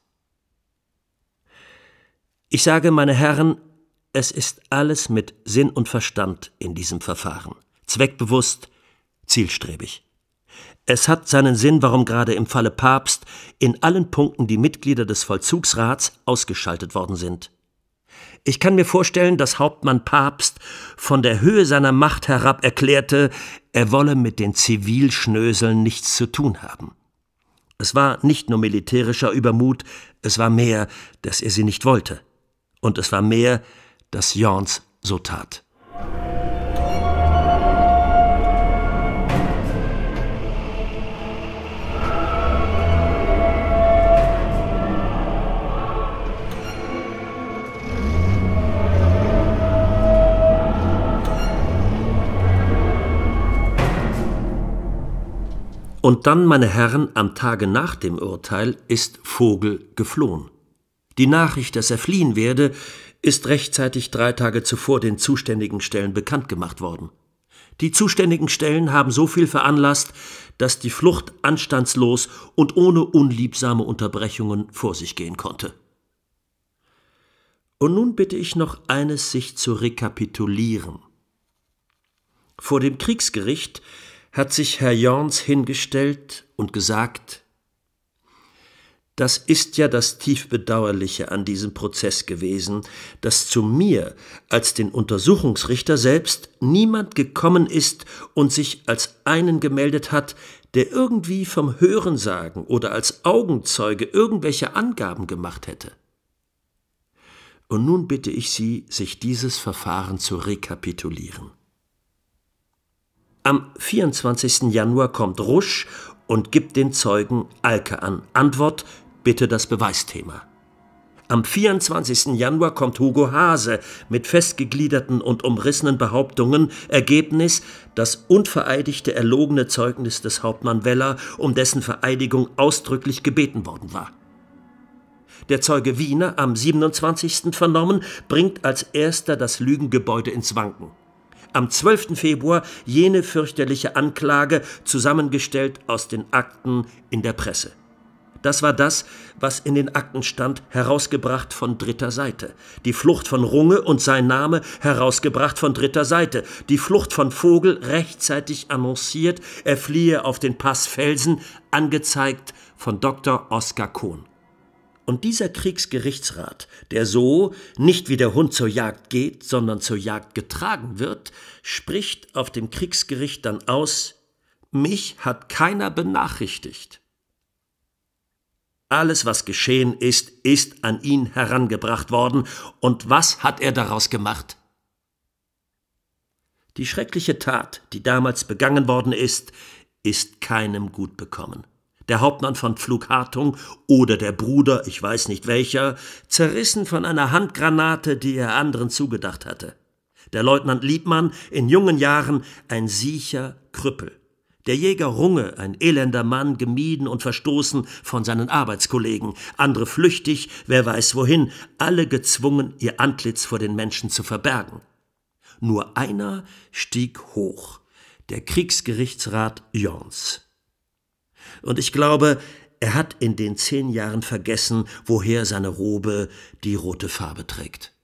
Ich sage, meine Herren, es ist alles mit Sinn und Verstand in diesem Verfahren. Zweckbewusst, zielstrebig. Es hat seinen Sinn, warum gerade im Falle Pabst in allen Punkten die Mitglieder des Vollzugsrats ausgeschaltet worden sind. Ich kann mir vorstellen, dass Hauptmann Pabst von der Höhe seiner Macht herab erklärte, er wolle mit den Zivilschnöseln nichts zu tun haben. Es war nicht nur militärischer Übermut, es war mehr, dass er sie nicht wollte. Und es war mehr, dass Jorns so tat. Und dann, meine Herren, am Tage nach dem Urteil ist Vogel geflohen. Die Nachricht, dass er fliehen werde, ist rechtzeitig drei Tage zuvor den zuständigen Stellen bekannt gemacht worden. Die zuständigen Stellen haben so viel veranlasst, dass die Flucht anstandslos und ohne unliebsame Unterbrechungen vor sich gehen konnte. Und nun bitte ich noch eines, sich zu rekapitulieren. Vor dem Kriegsgericht hat sich Herr Jorns hingestellt und gesagt: Das ist ja das tief Bedauerliche an diesem Prozess gewesen, dass zu mir als den Untersuchungsrichter selbst niemand gekommen ist und sich als einen gemeldet hat, der irgendwie vom Hörensagen oder als Augenzeuge irgendwelche Angaben gemacht hätte. Und nun bitte ich Sie, sich dieses Verfahren zu rekapitulieren. Am vierundzwanzigsten Januar kommt Rusch und gibt den Zeugen Alke an. Antwort: Bitte das Beweisthema. Am vierundzwanzigsten Januar kommt Hugo Hase mit festgegliederten und umrissenen Behauptungen. Ergebnis: das unvereidigte erlogene Zeugnis des Hauptmann Weller, um dessen Vereidigung ausdrücklich gebeten worden war. Der Zeuge Wiener, am siebenundzwanzigsten vernommen, bringt als erster das Lügengebäude ins Wanken. Am zwölften Februar jene fürchterliche Anklage, zusammengestellt aus den Akten in der Presse. Das war das, was in den Akten stand, herausgebracht von dritter Seite. Die Flucht von Runge und sein Name, herausgebracht von dritter Seite. Die Flucht von Vogel, rechtzeitig annonciert, er fliehe auf den Pass Felsen, angezeigt von Doktor Oskar Kohn. Und dieser Kriegsgerichtsrat, der so nicht wie der Hund zur Jagd geht, sondern zur Jagd getragen wird, spricht auf dem Kriegsgericht dann aus: Mich hat keiner benachrichtigt. Alles, was geschehen ist, ist an ihn herangebracht worden. Und was hat er daraus gemacht? Die schreckliche Tat, die damals begangen worden ist, ist keinem gut bekommen. Der Hauptmann von Pflug-Hartung oder der Bruder, ich weiß nicht welcher, zerrissen von einer Handgranate, die er anderen zugedacht hatte. Der Leutnant Liebmann, in jungen Jahren ein siecher Krüppel. Der Jäger Runge, ein elender Mann, gemieden und verstoßen von seinen Arbeitskollegen. Andere flüchtig, wer weiß wohin, alle gezwungen, ihr Antlitz vor den Menschen zu verbergen. Nur einer stieg hoch, der Kriegsgerichtsrat Jorns. Und ich glaube, er hat in den zehn Jahren vergessen, woher seine Robe die rote Farbe trägt.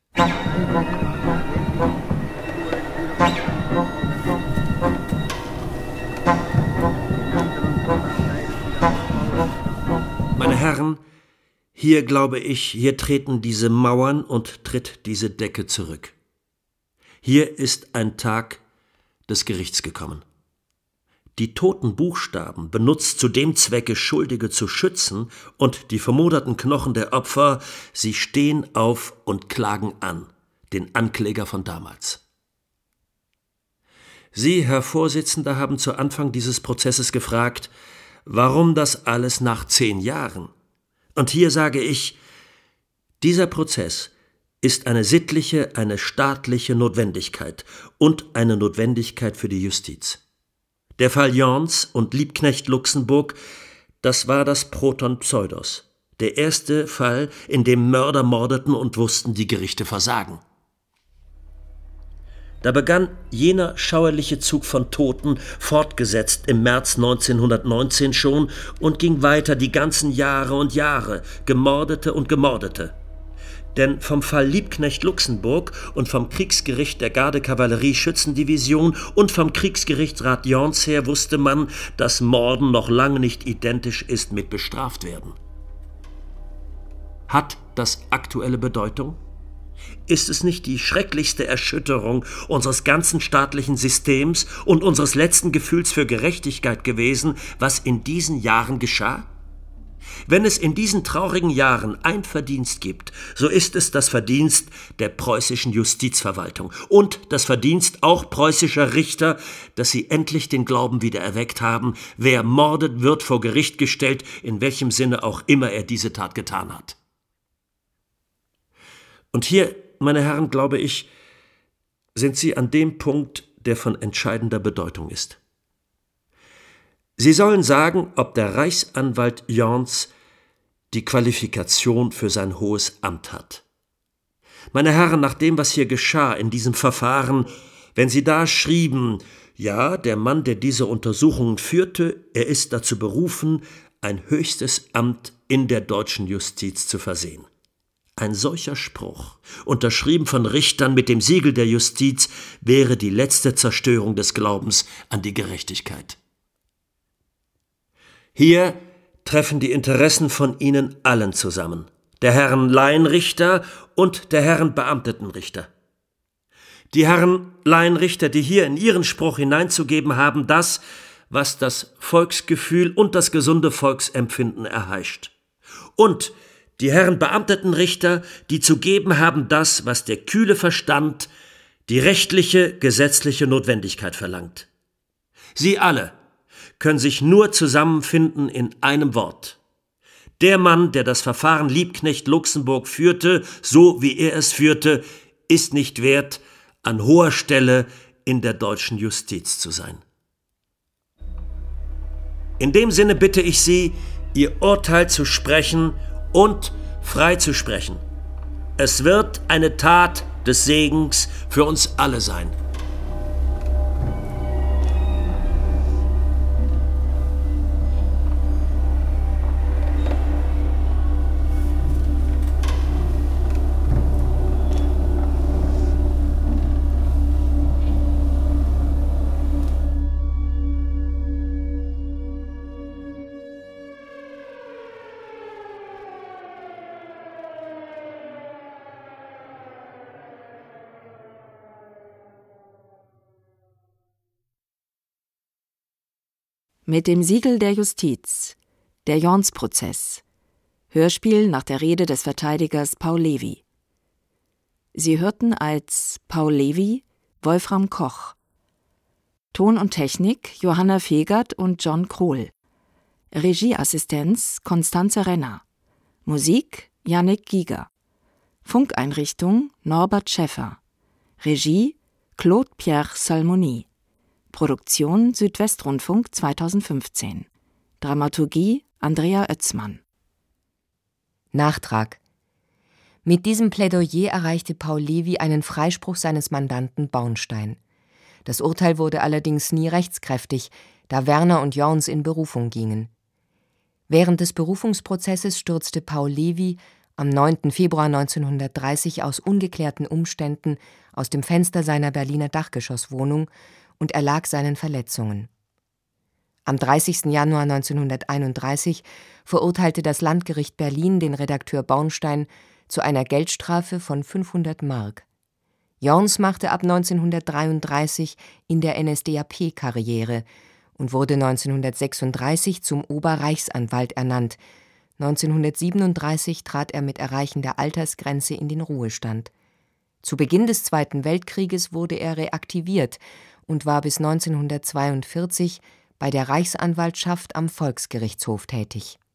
Meine Herren, hier glaube ich, hier treten diese Mauern und tritt diese Decke zurück. Hier ist ein Tag des Gerichts gekommen. Die toten Buchstaben, benutzt zu dem Zwecke, Schuldige zu schützen, und die vermoderten Knochen der Opfer, sie stehen auf und klagen an, den Ankläger von damals. Sie, Herr Vorsitzender, haben zu Anfang dieses Prozesses gefragt, warum das alles nach zehn Jahren? Und hier sage ich, dieser Prozess ist eine sittliche, eine staatliche Notwendigkeit und eine Notwendigkeit für die Justiz. Der Fall Jorns und Liebknecht Luxemburg, das war das Proton Pseudos, der erste Fall, in dem Mörder mordeten und wussten, die Gerichte versagen. Da begann jener schauerliche Zug von Toten, fortgesetzt im März neunzehnhundertneunzehn schon, und ging weiter die ganzen Jahre und Jahre, Gemordete und Gemordete. Denn vom Fall Liebknecht Luxemburg und vom Kriegsgericht der Garde-Kavallerie-Schützendivision und vom Kriegsgerichtsrat Jorns her wusste man, dass Morden noch lange nicht identisch ist mit bestraft werden. Hat das aktuelle Bedeutung? Ist es nicht die schrecklichste Erschütterung unseres ganzen staatlichen Systems und unseres letzten Gefühls für Gerechtigkeit gewesen, was in diesen Jahren geschah? Wenn es in diesen traurigen Jahren ein Verdienst gibt, so ist es das Verdienst der preußischen Justizverwaltung und das Verdienst auch preußischer Richter, dass sie endlich den Glauben wieder erweckt haben, wer mordet, wird vor Gericht gestellt, in welchem Sinne auch immer er diese Tat getan hat. Und hier, meine Herren, glaube ich, sind Sie an dem Punkt, der von entscheidender Bedeutung ist. Sie sollen sagen, ob der Reichsanwalt Jorns die Qualifikation für sein hohes Amt hat. Meine Herren, nach dem, was hier geschah in diesem Verfahren, wenn Sie da schrieben, ja, der Mann, der diese Untersuchungen führte, er ist dazu berufen, ein höchstes Amt in der deutschen Justiz zu versehen. Ein solcher Spruch, unterschrieben von Richtern mit dem Siegel der Justiz, wäre die letzte Zerstörung des Glaubens an die Gerechtigkeit. Hier treffen die Interessen von Ihnen allen zusammen, der Herren Laienrichter und der Herren Beamtetenrichter. Die Herren Laienrichter, die hier in ihren Spruch hineinzugeben haben, das, was das Volksgefühl und das gesunde Volksempfinden erheischt. Und die Herren Beamtetenrichter, die zu geben haben das, was der kühle Verstand, die rechtliche, gesetzliche Notwendigkeit verlangt. Sie alle können sich nur zusammenfinden in einem Wort. Der Mann, der das Verfahren Liebknecht Luxemburg führte, so wie er es führte, ist nicht wert, an hoher Stelle in der deutschen Justiz zu sein. In dem Sinne bitte ich Sie, Ihr Urteil zu sprechen und frei zu sprechen. Es wird eine Tat des Segens für uns alle sein. Mit dem Siegel der Justiz. Der Jorns-Prozess. Hörspiel nach der Rede des Verteidigers Paul Levi. Sie hörten als Paul Levi Wolfram Koch, Ton und Technik Johanna Fegert und John Krohl. Regieassistenz Constanze Renner. Musik Yannick Giger. Funkeinrichtung Norbert Schäffer. Regie Claude Pierre Salmoni. Produktion Südwestrundfunk zweitausendfünfzehn. Dramaturgie Andrea Oetzmann. Nachtrag. Mit diesem Plädoyer erreichte Paul Levy einen Freispruch seines Mandanten Bornstein. Das Urteil wurde allerdings nie rechtskräftig, da Werner und Jorns in Berufung gingen. Während des Berufungsprozesses stürzte Paul Levy am neunten Februar neunzehnhundertdreißig aus ungeklärten Umständen aus dem Fenster seiner Berliner Dachgeschosswohnung und erlag seinen Verletzungen. Am dreißigsten Januar neunzehnhunderteinunddreißig verurteilte das Landgericht Berlin den Redakteur Bornstein zu einer Geldstrafe von fünfhundert Mark. Jorns machte ab neunzehnhundertdreiunddreißig in der N S D A P Karriere und wurde neunzehnhundertsechsunddreißig zum Oberreichsanwalt ernannt. neunzehnhundertsiebenunddreißig trat er mit Erreichen der Altersgrenze in den Ruhestand. Zu Beginn des Zweiten Weltkrieges wurde er reaktiviert und war bis neunzehnhundertzweiundvierzig bei der Reichsanwaltschaft am Volksgerichtshof tätig.